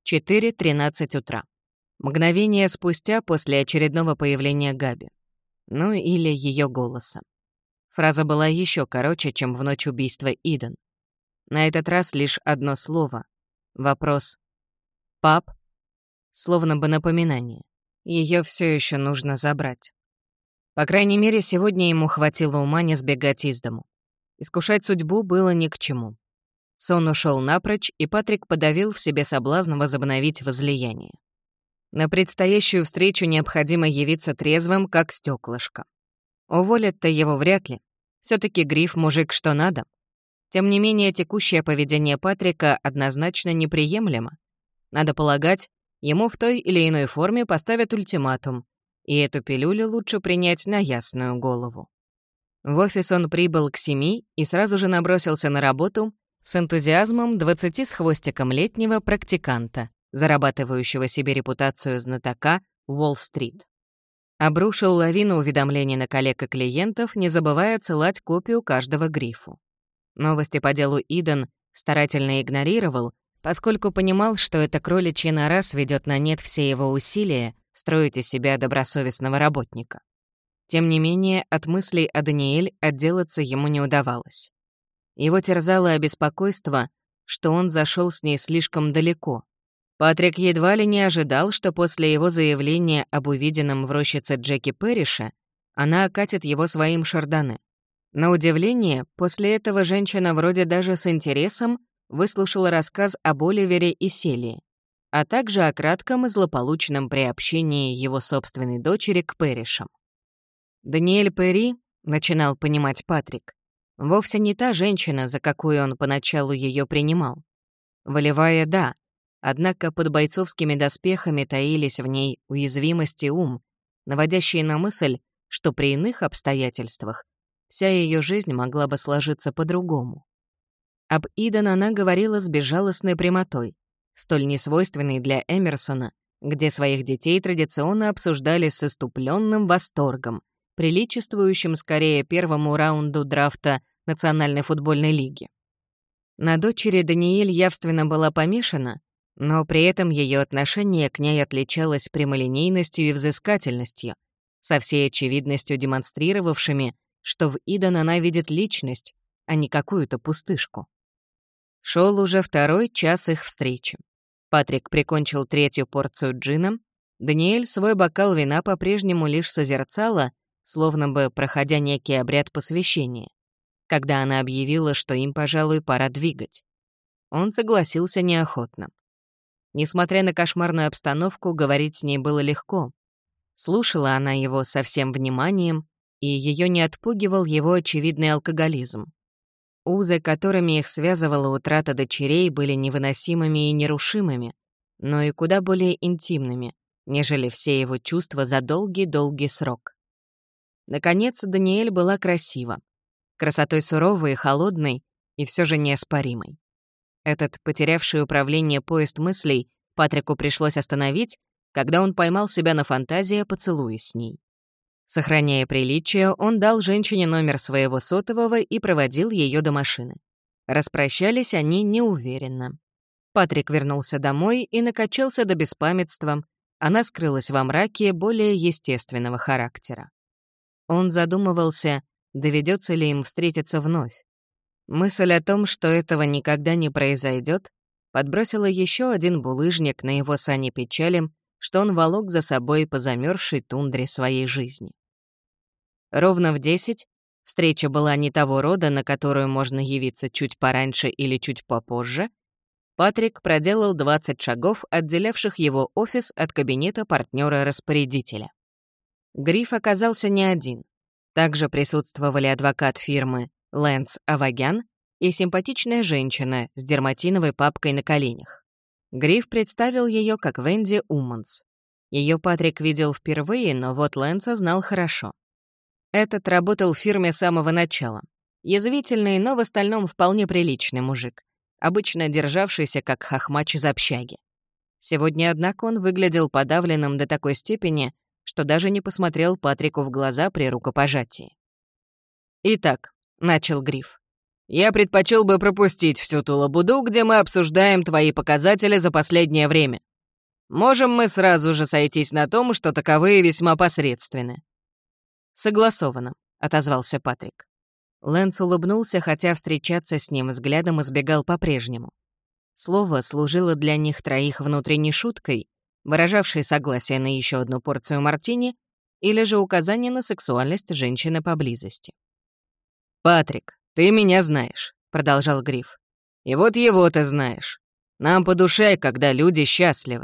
4:13 утра. Мгновение спустя после очередного появления Габи. Ну или ее голоса. Фраза была еще короче, чем в ночь убийства Иден. На этот раз лишь одно слово. Вопрос «Пап?» Словно бы напоминание. Ее все еще нужно забрать. По крайней мере, сегодня ему хватило ума не сбегать из дому. Искушать судьбу было ни к чему. Сон ушел напрочь, и Патрик подавил в себе соблазн возобновить возлияние. На предстоящую встречу необходимо явиться трезвым, как стеклышко. Уволят-то его вряд ли. Все-таки Гриф мужик что надо. Тем не менее, текущее поведение Патрика однозначно неприемлемо. Надо полагать, ему в той или иной форме поставят ультиматум, и эту пилюлю лучше принять на ясную голову. В офис он прибыл к 7 и сразу же набросился на работу с энтузиазмом 20 с хвостиком летнего практиканта, зарабатывающего себе репутацию знатока Уолл-стрит. Обрушил лавину уведомлений на коллег и клиентов, не забывая отсылать копию каждого Грифу. Новости по делу Иден старательно игнорировал, поскольку понимал, что эта кроличья нора сведет на нет все его усилия строить из себя добросовестного работника. Тем не менее, от мыслей о Даниэль отделаться ему не удавалось. Его терзало беспокойство, что он зашел с ней слишком далеко. Патрик едва ли не ожидал, что после его заявления об увиденном в рощице Джеки Пэриша она окатит его своим шардоне. На удивление, после этого женщина вроде даже с интересом выслушала рассказ об Оливере и Селии, а также о кратком и злополучном приобщении его собственной дочери к Пэришам. Даниэль Перри, начинал понимать Патрик, вовсе не та женщина, за какую он поначалу ее принимал. Волевая — да, однако под бойцовскими доспехами таились в ней уязвимость и ум, наводящие на мысль, что при иных обстоятельствах вся ее жизнь могла бы сложиться по-другому. Об Иден она говорила с безжалостной прямотой, столь несвойственной для Эмерсона, где своих детей традиционно обсуждали с исступленным восторгом, приличествующим скорее первому раунду драфта Национальной футбольной лиги. На дочери Даниэль явственно была помешана, но при этом ее отношение к ней отличалось прямолинейностью и взыскательностью, со всей очевидностью демонстрировавшими, что в Идан она видит личность, а не какую-то пустышку. Шел уже 2-й час их встречи. Патрик прикончил 3-ю порцию джина, Даниэль свой бокал вина по-прежнему лишь созерцала, словно бы проходя некий обряд посвящения, когда она объявила, что им, пожалуй, пора двигать. Он согласился неохотно. Несмотря на кошмарную обстановку, говорить с ней было легко. Слушала она его со всем вниманием, и ее не отпугивал его очевидный алкоголизм. Узы, которыми их связывала утрата дочерей, были невыносимыми и нерушимыми, но и куда более интимными, нежели все его чувства за долгий-долгий срок. Наконец, Даниэль была красива. Красотой суровой и холодной, и все же неоспоримой. Этот потерявший управление поезд мыслей Патрику пришлось остановить, когда он поймал себя на фантазии о поцелуе с ней. Сохраняя приличие, он дал женщине номер своего сотового и проводил ее до машины. Распрощались они неуверенно. Патрик вернулся домой и накачался до беспамятства, она скрылась во мраке более естественного характера. Он задумывался, доведется ли им встретиться вновь. Мысль о том, что этого никогда не произойдет, подбросила еще один булыжник на его сани печалям, что он волок за собой по замерзшей тундре своей жизни. Ровно в 10 встреча была не того рода, на которую можно явиться чуть пораньше или чуть попозже. Патрик проделал 20 шагов, отделявших его офис от кабинета партнера-распорядителя. Гриф оказался не один. Также присутствовали адвокат фирмы Лэнс Авагян и симпатичная женщина с дерматиновой папкой на коленях. Гриф представил ее как Венди Умманс. Ее Патрик видел впервые, но вот Лэнса знал хорошо. Этот работал в фирме с самого начала. Язвительный, но в остальном вполне приличный мужик, обычно державшийся как хохмач из общаги. Сегодня, однако, он выглядел подавленным до такой степени, что даже не посмотрел Патрику в глаза при рукопожатии. «Итак», — начал Гриф, — «я предпочел бы пропустить всю ту лабуду, где мы обсуждаем твои показатели за последнее время. Можем мы сразу же сойтись на том, что таковые весьма посредственны». «Согласовано», — отозвался Патрик. Лэнс улыбнулся, хотя встречаться с ним взглядом избегал по-прежнему. Слово служило для них троих внутренней шуткой, выражавшей согласие на еще одну порцию мартини или же указание на сексуальность женщины поблизости. «Патрик, ты меня знаешь», — продолжал Гриф. «И вот его ты знаешь. Нам по душе, когда люди счастливы».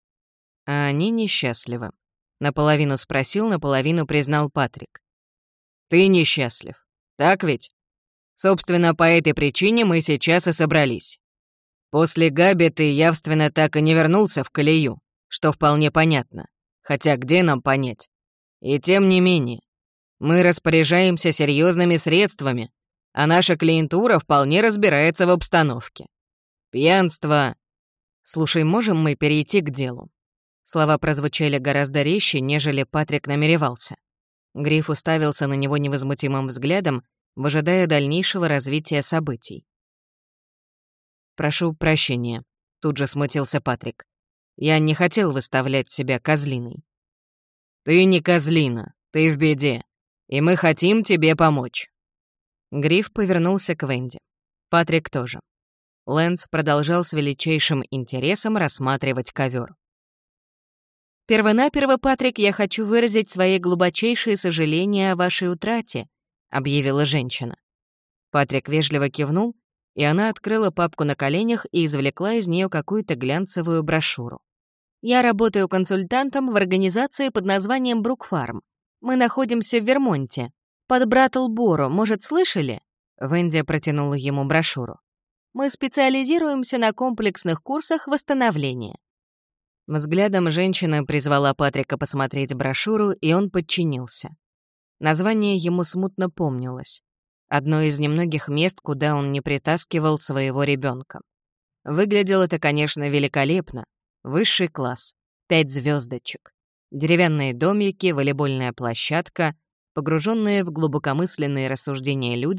«А они несчастливы», — наполовину спросил, наполовину признал Патрик. «Ты несчастлив, так ведь? Собственно, по этой причине мы сейчас и собрались. После Габи ты явственно так и не вернулся в колею, что вполне понятно. Хотя где нам понять? И тем не менее, мы распоряжаемся серьезными средствами, а наша клиентура вполне разбирается в обстановке. Пьянство... Слушай, можем мы перейти к делу?» Слова прозвучали гораздо резче, нежели Патрик намеревался. Гриф уставился на него невозмутимым взглядом, выжидая дальнейшего развития событий. «Прошу прощения», — тут же смутился Патрик. «Я не хотел выставлять себя козлиной». «Ты не козлина, ты в беде, и мы хотим тебе помочь». Гриф повернулся к Венди. Патрик тоже. Лэнс продолжал с величайшим интересом рассматривать ковер. «Первонаперво, Патрик, я хочу выразить свои глубочайшие сожаления о вашей утрате», — объявила женщина. Патрик вежливо кивнул, и она открыла папку на коленях и извлекла из нее какую-то глянцевую брошюру. «Я работаю консультантом в организации под названием «Брукфарм». Мы находимся в Вермонте, под Браттлборо, может, слышали?» Венди протянула ему брошюру. «Мы специализируемся на комплексных курсах восстановления». Взглядом женщина призвала Патрика посмотреть брошюру, и он подчинился. Название ему смутно помнилось. Одно из немногих мест, куда он не притаскивал своего ребенка. Выглядело это, конечно, великолепно. Высший класс, 5 звездочек. Деревянные домики, волейбольная площадка, погруженные в глубокомысленные рассуждения люди,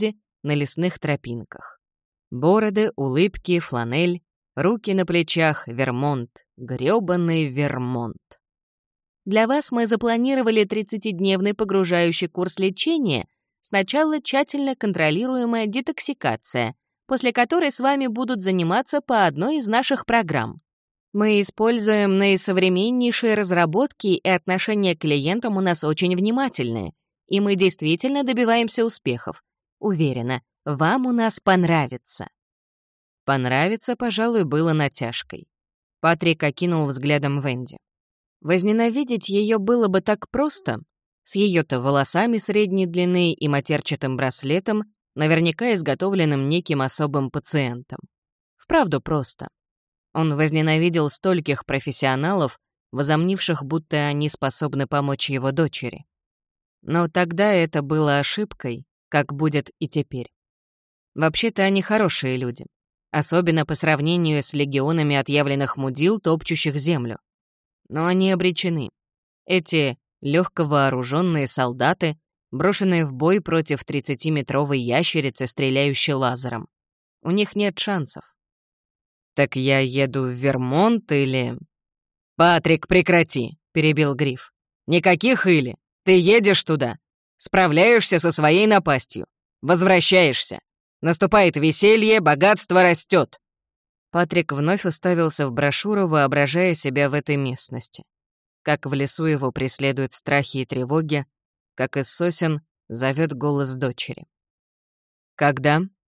на лесных тропинках. Бороды, улыбки, фланель, руки на плечах, Вермонт, грёбаный Вермонт. Для вас мы запланировали 30-дневный погружающий курс лечения, сначала тщательно контролируемая детоксикация, после которой с вами будут заниматься по одной из наших программ. Мы используем наисовременнейшие разработки, и отношение к клиентам у нас очень внимательное, и мы действительно добиваемся успехов. Уверена, вам у нас понравится». Понравится, пожалуй, было натяжкой. Патрик окинул взглядом Венди. Возненавидеть ее было бы так просто, с ее-то волосами средней длины и матерчатым браслетом, наверняка изготовленным неким особым пациентом. Вправду просто. Он возненавидел стольких профессионалов, возомнивших, будто они способны помочь его дочери. Но тогда это было ошибкой, как будет и теперь. Вообще-то они хорошие люди, особенно по сравнению с легионами отъявленных мудил, топчущих землю. Но они обречены. Эти легковооруженные солдаты, брошенные в бой против 30-метровой ящерицы, стреляющей лазером. У них нет шансов. «Так я еду в Вермонт или...» «Патрик, прекрати!» — перебил Гриф. «Никаких «или». Ты едешь туда, справляешься со своей напастью, возвращаешься. Наступает веселье, богатство растет». Патрик вновь уставился в брошюру, воображая себя в этой местности. Как в лесу его преследуют страхи и тревоги, как из сосен зовет голос дочери. «Когда?»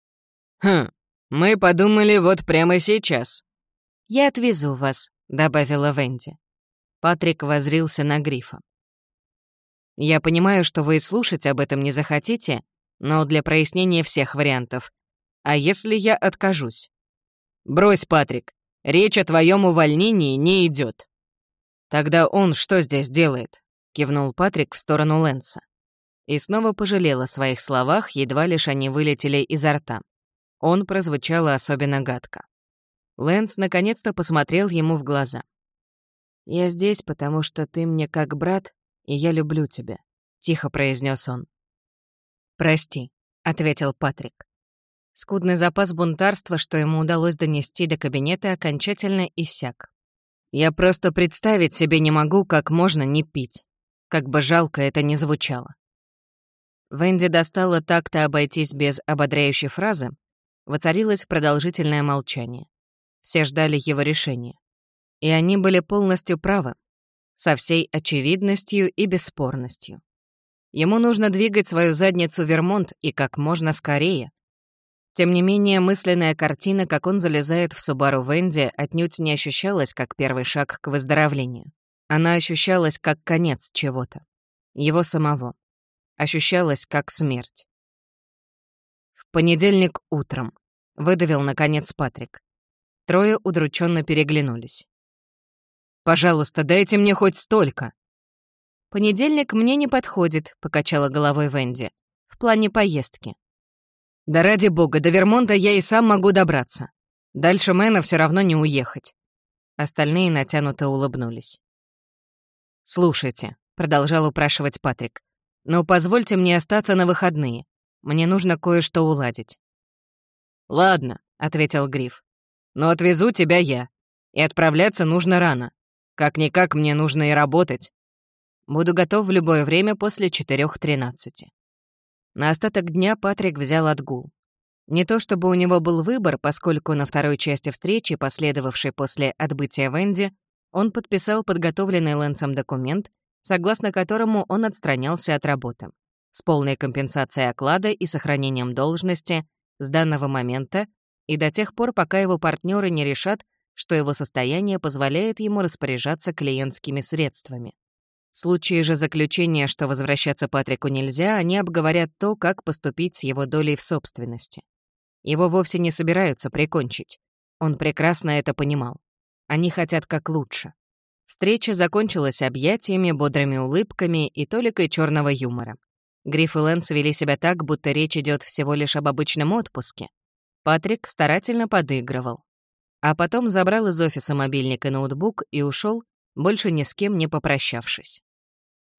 Мы подумали вот прямо сейчас». «Я отвезу вас», — добавила Венди. Патрик воззрился на Грифа. «Я понимаю, что вы и слушать об этом не захотите, но для прояснения всех вариантов. А если я откажусь?» «Брось, Патрик, речь о твоем увольнении не идет». «Тогда он что здесь делает?» — кивнул Патрик в сторону Лэнса. И снова пожалел о своих словах, едва лишь они вылетели изо рта. Он прозвучал особенно гадко. Лэнс наконец-то посмотрел ему в глаза. «Я здесь, потому что ты мне как брат, и я люблю тебя», — тихо произнес он. «Прости», — ответил Патрик. Скудный запас бунтарства, что ему удалось донести до кабинета, окончательно иссяк. «Я просто представить себе не могу, как можно не пить. Как бы жалко это ни звучало». Венди достала так-то обойтись без ободряющей фразы. Воцарилось продолжительное молчание. Все ждали его решения. И они были полностью правы, со всей очевидностью и бесспорностью. Ему нужно двигать свою задницу в Вермонт и как можно скорее. Тем не менее, мысленная картина, как он залезает в Субару Венди, отнюдь не ощущалась как первый шаг к выздоровлению. Она ощущалась как конец чего-то. Его самого. Ощущалась как смерть. «В понедельник утром», — выдавил, наконец, Патрик. Трое удрученно переглянулись. «Пожалуйста, дайте мне хоть столько». «Понедельник мне не подходит», — покачала головой Венди. «В плане поездки». «Да ради бога, до Вермонта я и сам могу добраться. Дальше Мэна все равно не уехать». Остальные натянуто улыбнулись. «Слушайте», — продолжал упрашивать Патрик, «но позвольте мне остаться на выходные. Мне нужно кое-что уладить». «Ладно», — ответил Гриф, «но отвезу тебя я. И отправляться нужно рано. Как-никак мне нужно и работать. Буду готов в любое время после 4:13». На остаток дня Патрик взял отгул. Не то чтобы у него был выбор, поскольку на второй части встречи, последовавшей после отбытия Венди, он подписал подготовленный Лэнсом документ, согласно которому он отстранялся от работы, с полной компенсацией оклада и сохранением должности с данного момента и до тех пор, пока его партнеры не решат, что его состояние позволяет ему распоряжаться клиентскими средствами. В случае же заключения, что возвращаться Патрику нельзя, они обговорят то, как поступить с его долей в собственности. Его вовсе не собираются прикончить. Он прекрасно это понимал. Они хотят как лучше. Встреча закончилась объятиями, бодрыми улыбками и толикой черного юмора. Гриф и Лэнс вели себя так, будто речь идет всего лишь об обычном отпуске. Патрик старательно подыгрывал. А потом забрал из офиса мобильник и ноутбук и ушел, больше ни с кем не попрощавшись.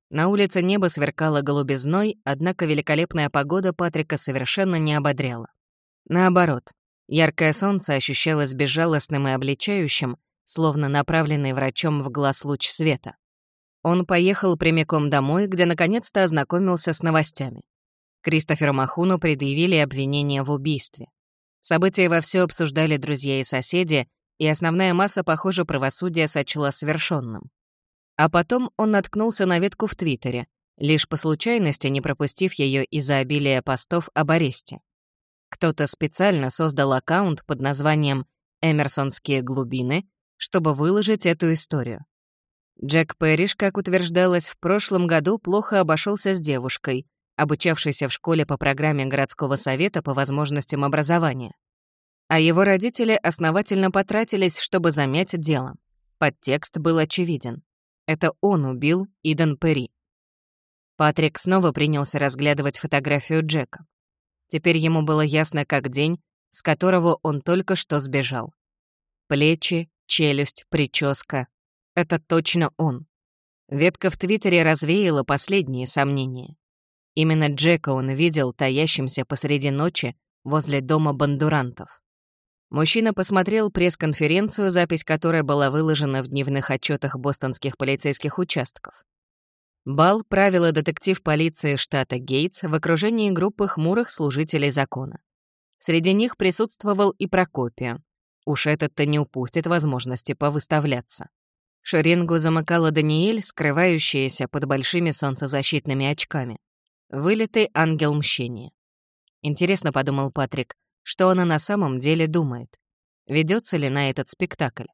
На улице небо сверкало голубизной, однако великолепная погода Патрика совершенно не ободряла. Наоборот, яркое солнце ощущалось безжалостным и обличающим, словно направленный врачом в глаз луч света. Он поехал прямиком домой, где наконец-то ознакомился с новостями. Кристоферу Махуну предъявили обвинение в убийстве. События вовсю обсуждали друзья и соседи, и основная масса, похоже, правосудия сочла совершенным. А потом он наткнулся на ветку в Твиттере, лишь по случайности не пропустив ее из-за обилия постов об аресте. Кто-то специально создал аккаунт под названием «Эмерсонские глубины», чтобы выложить эту историю. Джек Пэриш, как утверждалось, в прошлом году плохо обошелся с девушкой, обучавшейся в школе по программе городского совета по возможностям образования. А его родители основательно потратились, чтобы замять дело. Подтекст был очевиден. Это он убил Иден Перри. Патрик снова принялся разглядывать фотографию Джека. Теперь ему было ясно как день, с которого он только что сбежал. Плечи, челюсть, прическа — это точно он. Ветка в Твиттере развеяла последние сомнения. Именно Джека он видел таящимся посреди ночи возле дома Бондурантов. Мужчина посмотрел пресс-конференцию, запись которой была выложена в дневных отчетах бостонских полицейских участков. Бал правила детектив полиции штата Гейтс в окружении группы хмурых служителей закона. Среди них присутствовал и Прокопио. Уж этот-то не упустит возможности повыставляться. Шеренгу замыкала Даниэль, скрывающаяся под большими солнцезащитными очками. Вылитый ангел мщения. Интересно, подумал Патрик, что она на самом деле думает. Ведется ли на этот спектакль?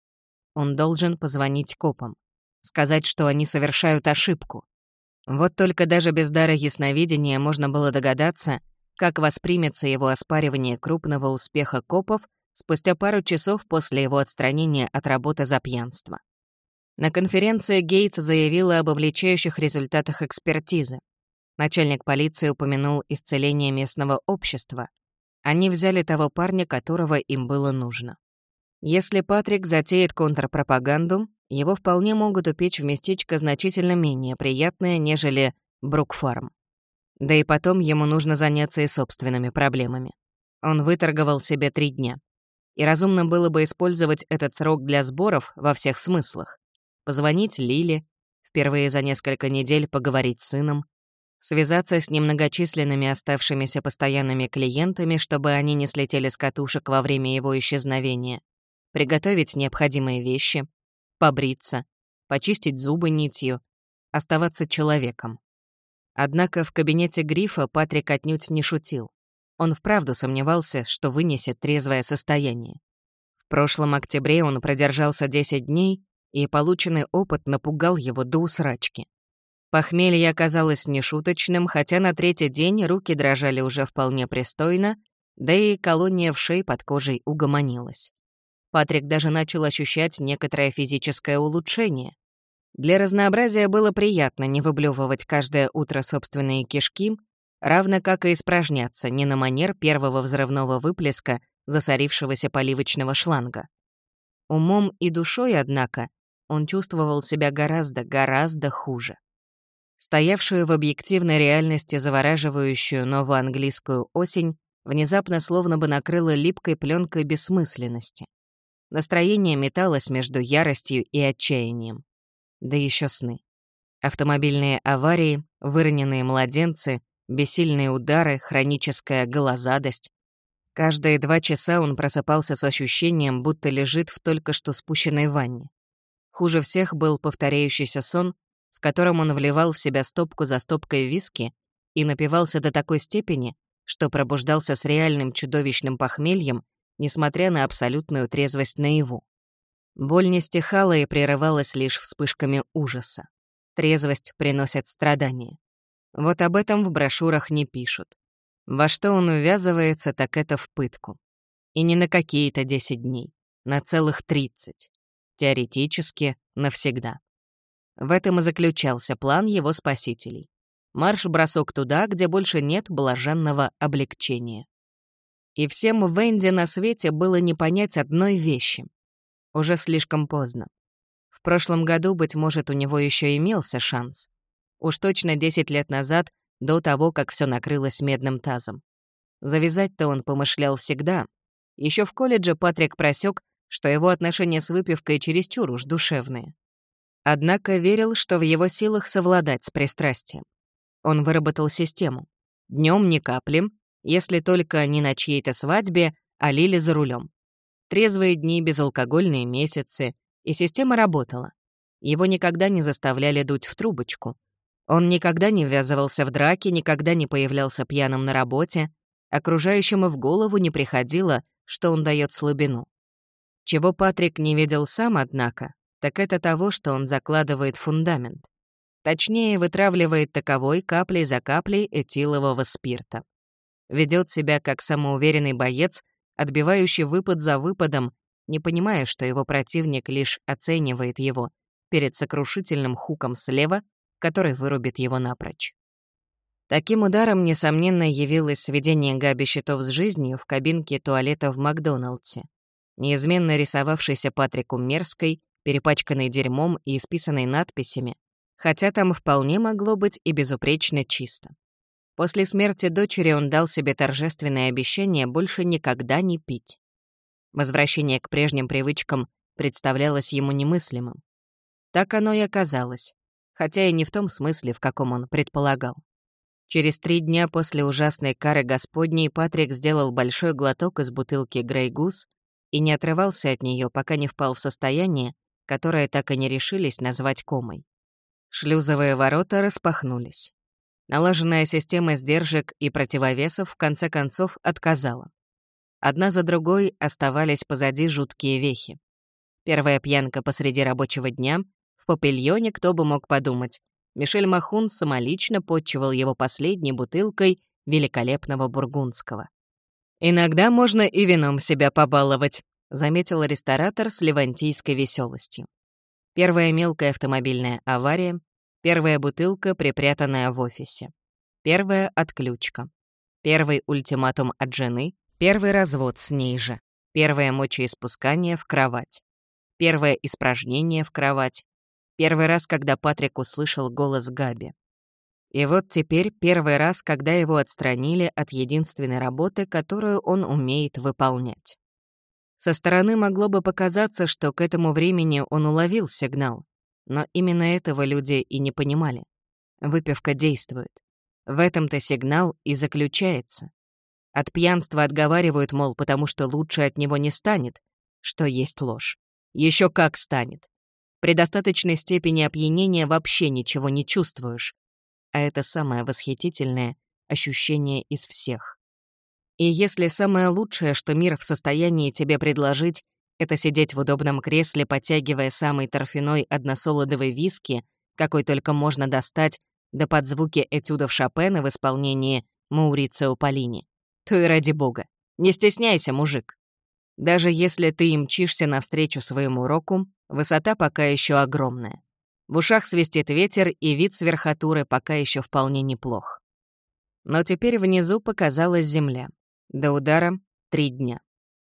Он должен позвонить копам. Сказать, что они совершают ошибку. Вот только даже без дара ясновидения можно было догадаться, как воспримется его оспаривание крупного успеха копов спустя пару часов после его отстранения от работы за пьянство. На конференции Гейтс заявила об обличающих результатах экспертизы. Начальник полиции упомянул исцеление местного общества. Они взяли того парня, которого им было нужно. Если Патрик затеет контрпропаганду, его вполне могут упечь в местечко значительно менее приятное, нежели Брукфарм. Да и потом ему нужно заняться и собственными проблемами. Он выторговал себе 3 дня. И разумно было бы использовать этот срок для сборов во всех смыслах. Позвонить Лиле, впервые за несколько недель поговорить с сыном, связаться с немногочисленными оставшимися постоянными клиентами, чтобы они не слетели с катушек во время его исчезновения, приготовить необходимые вещи, побриться, почистить зубы нитью, оставаться человеком. Однако в кабинете Грифа Патрик отнюдь не шутил. Он вправду сомневался, что вынесет трезвое состояние. В прошлом октябре он продержался 10 дней, и полученный опыт напугал его до усрачки. Похмелье оказалось нешуточным, хотя на 3-й день руки дрожали уже вполне пристойно, да и колония вшей под кожей угомонилась. Патрик даже начал ощущать некоторое физическое улучшение. Для разнообразия было приятно не выблевывать каждое утро собственные кишки, равно как и испражняться не на манер первого взрывного выплеска засорившегося поливочного шланга. Умом и душой, однако, он чувствовал себя гораздо хуже. Стоявшую в объективной реальности завораживающую новоанглийскую осень внезапно словно бы накрыла липкой пленкой бессмысленности. Настроение металось между яростью и отчаянием. Да еще сны. Автомобильные аварии, выроненные младенцы, бессильные удары, хроническая голозадость. Каждые 2 часа он просыпался с ощущением, будто лежит в только что спущенной ванне. Хуже всех был повторяющийся сон, в котором он вливал в себя стопку за стопкой виски и напивался до такой степени, что пробуждался с реальным чудовищным похмельем, несмотря на абсолютную трезвость наяву. Боль не стихала и прерывалась лишь вспышками ужаса. Трезвость приносит страдания. Вот об этом в брошюрах не пишут. Во что он увязывается, так это в пытку. И не на какие-то 10 дней, на целых 30. Теоретически, навсегда. В этом и заключался план его спасителей. Марш-бросок туда, где больше нет блаженного облегчения. И всем в Венди на свете было не понять одной вещи. Уже слишком поздно. В прошлом году, быть может, у него еще имелся шанс. Уж точно 10 лет назад, до того, как все накрылось медным тазом. Завязать-то он помышлял всегда. Еще в колледже Патрик просек, что его отношения с выпивкой чересчур уж душевные. Однако верил, что в его силах совладать с пристрастием. Он выработал систему. Днем ни капли, если только не на чьей-то свадьбе, а Лили за рулем. Трезвые дни, безалкогольные месяцы, и система работала. Его никогда не заставляли дуть в трубочку. Он никогда не ввязывался в драки, никогда не появлялся пьяным на работе. Окружающим и в голову не приходило, что он дает слабину. Чего Патрик не видел сам, однако, так это того, что он закладывает фундамент. Точнее, вытравливает таковой каплей за каплей этилового спирта. Ведет себя как самоуверенный боец, отбивающий выпад за выпадом, не понимая, что его противник лишь оценивает его перед сокрушительным хуком слева, который вырубит его напрочь. Таким ударом, несомненно, явилось сведение Габи счетов с жизнью в кабинке туалета в Макдоналдсе, неизменно рисовавшейся Патрику мерзкой, перепачканной дерьмом и исписанной надписями, хотя там вполне могло быть и безупречно чисто. После смерти дочери он дал себе торжественное обещание больше никогда не пить. Возвращение к прежним привычкам представлялось ему немыслимым. Так оно и оказалось, хотя и не в том смысле, в каком он предполагал. Через 3 дня после ужасной кары Господней Патрик сделал большой глоток из бутылки Grey Goose и не отрывался от нее, пока не впал в состояние, которое так и не решились назвать комой. Шлюзовые ворота распахнулись. Налаженная система сдержек и противовесов в конце концов отказала. Одна за другой оставались позади жуткие вехи. Первая пьянка посреди рабочего дня. В Папильоне, кто бы мог подумать, Мишель Махун самолично подчивал его последней бутылкой великолепного бургундского. «Иногда можно и вином себя побаловать», — заметил ресторатор с левантийской веселостью. Первая мелкая автомобильная авария, первая бутылка, припрятанная в офисе, первая отключка, первый ультиматум от жены, первый развод с ней же, первое мочеиспускание в кровать, первое испражнение в кровать, первый раз, когда Патрик услышал голос Габи. И вот теперь первый раз, когда его отстранили от единственной работы, которую он умеет выполнять. Со стороны могло бы показаться, что к этому времени он уловил сигнал, но именно этого люди и не понимали. Выпивка действует. В этом-то сигнал и заключается. От пьянства отговаривают, мол, потому что лучше от него не станет, что есть ложь. Еще как станет. При достаточной степени опьянения вообще ничего не чувствуешь. А это самое восхитительное ощущение из всех. И если самое лучшее, что мир в состоянии тебе предложить, это сидеть в удобном кресле, подтягивая самый торфяной односолодовый виски, какой только можно достать, да под звуки этюдов Шопена в исполнении Маурицио Поллини, то и ради бога, не стесняйся, мужик. Даже если ты и мчишься навстречу своему року, высота пока еще огромная. В ушах свистит ветер, и вид с верхотуры пока еще вполне неплох. Но теперь внизу показалась земля. До удара 3 дня.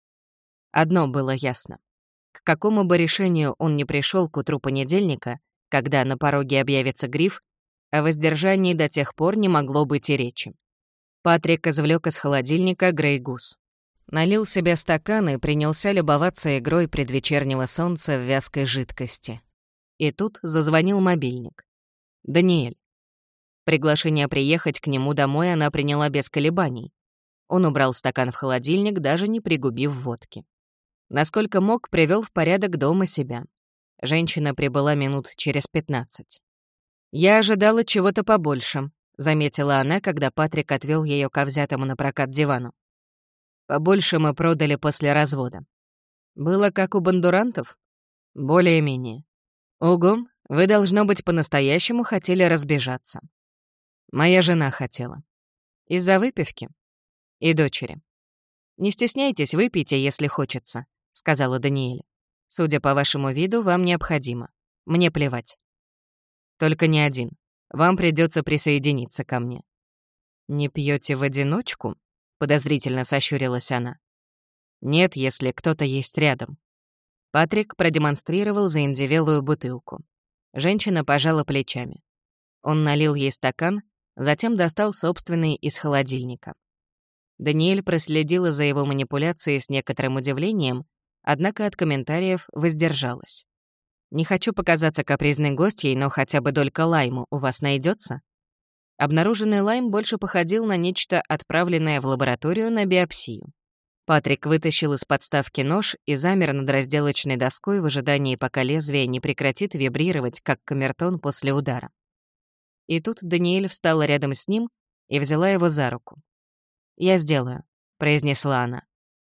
Одно было ясно. К какому бы решению он ни пришел к утру понедельника, когда на пороге объявится гриф, о воздержании до тех пор не могло быть и речи. Патрик извлек из холодильника Grey Goose. Налил себе стакан и принялся любоваться игрой предвечернего солнца в вязкой жидкости. И тут зазвонил мобильник. Даниэль. Приглашение приехать к нему домой она приняла без колебаний. Он убрал стакан в холодильник, даже не пригубив водки. Насколько мог, привел в порядок дома себя. Женщина прибыла минут через 15. «Я ожидала чего-то побольше», — заметила она, когда Патрик отвел ее ко взятому на прокат дивану. «Побольше мы продали после развода. Было как у бандурантов? Более-менее. Ого, вы, должно быть, по-настоящему хотели разбежаться. Моя жена хотела. Из-за выпивки? И дочери. Не стесняйтесь, выпейте, если хочется», — сказала Даниэль. «Судя по вашему виду, вам необходимо. Мне плевать. Только не один. Вам придется присоединиться ко мне». «Не пьете в одиночку?» — подозрительно сощурилась она. «Нет, если кто-то есть рядом». Патрик продемонстрировал заиндевелую бутылку. Женщина пожала плечами. Он налил ей стакан, затем достал собственный из холодильника. Даниэль проследила за его манипуляцией с некоторым удивлением, однако от комментариев воздержалась. «Не хочу показаться капризной гостьей, но хотя бы долька лайму у вас найдется? Обнаруженный лайм больше походил на нечто, отправленное в лабораторию на биопсию. Патрик вытащил из подставки нож и замер над разделочной доской в ожидании, пока лезвие не прекратит вибрировать, как камертон после удара. И тут Даниэль встала рядом с ним и взяла его за руку. «Я сделаю», — произнесла она.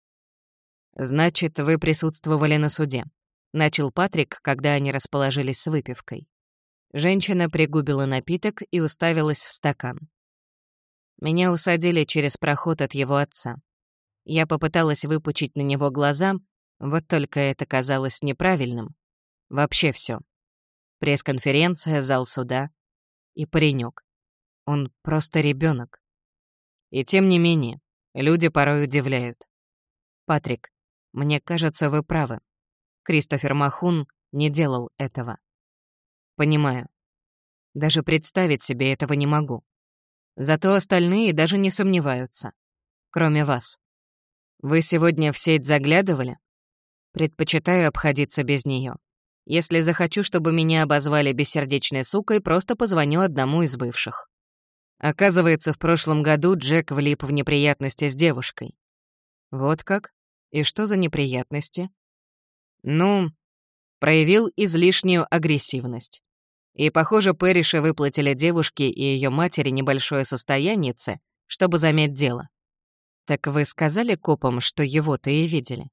«Значит, вы присутствовали на суде», — начал Патрик, когда они расположились с выпивкой. Женщина пригубила напиток и уставилась в стакан. «Меня усадили через проход от его отца. Я попыталась выпучить на него глаза, вот только это казалось неправильным. Вообще все. Пресс-конференция, зал суда и паренек. Он просто ребенок. И тем не менее, люди порой удивляют. Патрик, мне кажется, вы правы. Кристофер Махун не делал этого. Понимаю. Даже представить себе этого не могу. Зато остальные даже не сомневаются. Кроме вас. Вы сегодня в сеть заглядывали? Предпочитаю обходиться без нее. Если захочу, чтобы меня обозвали бессердечной сукой, просто позвоню одному из бывших. Оказывается, в прошлом году Джек влип в неприятности с девушкой. Вот как? И что за неприятности? Ну, проявил излишнюю агрессивность. И, похоже, Пэрриша выплатили девушке и ее матери небольшое состоянице, чтобы замять дело. Так вы сказали копам, что его-то и видели?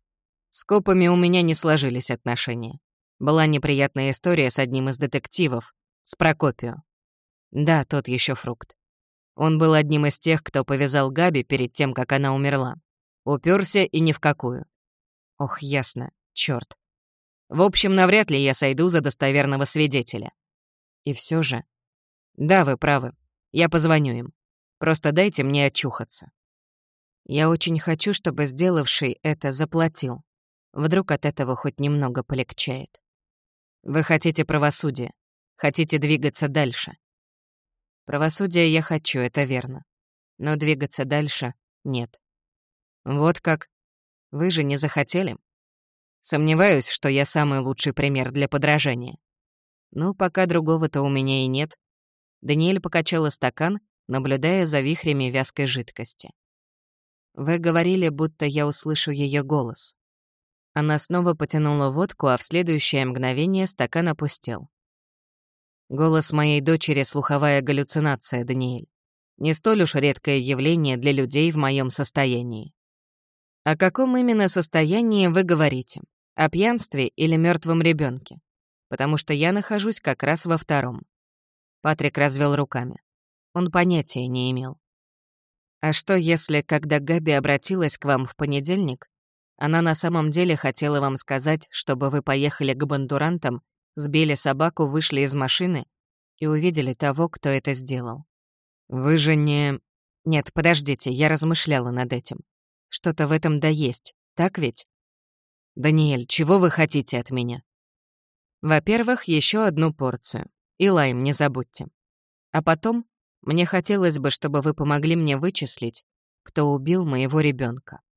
С копами у меня не сложились отношения. Была неприятная история с одним из детективов, с Прокопио. Да, тот еще фрукт. Он был одним из тех, кто повязал Габи перед тем, как она умерла. Уперся и ни в какую. Ох, ясно, черт. В общем, навряд ли я сойду за достоверного свидетеля. И все же... Да, вы правы. Я позвоню им. Просто дайте мне очухаться. Я очень хочу, чтобы сделавший это заплатил. Вдруг от этого хоть немного полегчает. Вы хотите правосудия. Хотите двигаться дальше. Правосудие я хочу, это верно. Но двигаться дальше — нет. Вот как. Вы же не захотели? Сомневаюсь, что я самый лучший пример для подражания. Ну, пока другого-то у меня и нет. Даниэль покачала стакан, наблюдая за вихрями вязкой жидкости. Вы говорили, будто я услышу ее голос. Она снова потянула водку, а в следующее мгновение стакан опустел. Голос моей дочери — слуховая галлюцинация, Даниэль. Не столь уж редкое явление для людей в моем состоянии. О каком именно состоянии вы говорите? О пьянстве или мертвом ребенке? Потому что я нахожусь как раз во втором. Патрик развел руками. Он понятия не имел. А что, если, когда Габи обратилась к вам в понедельник, она на самом деле хотела вам сказать, чтобы вы поехали к бандурантам, сбили собаку, вышли из машины и увидели того, кто это сделал? Вы же не... Нет, подождите, я размышляла над этим. Что-то в этом да есть, так ведь? Даниэль, чего вы хотите от меня? Во-первых, еще одну порцию. И лайм не забудьте. А потом, мне хотелось бы, чтобы вы помогли мне вычислить, кто убил моего ребенка.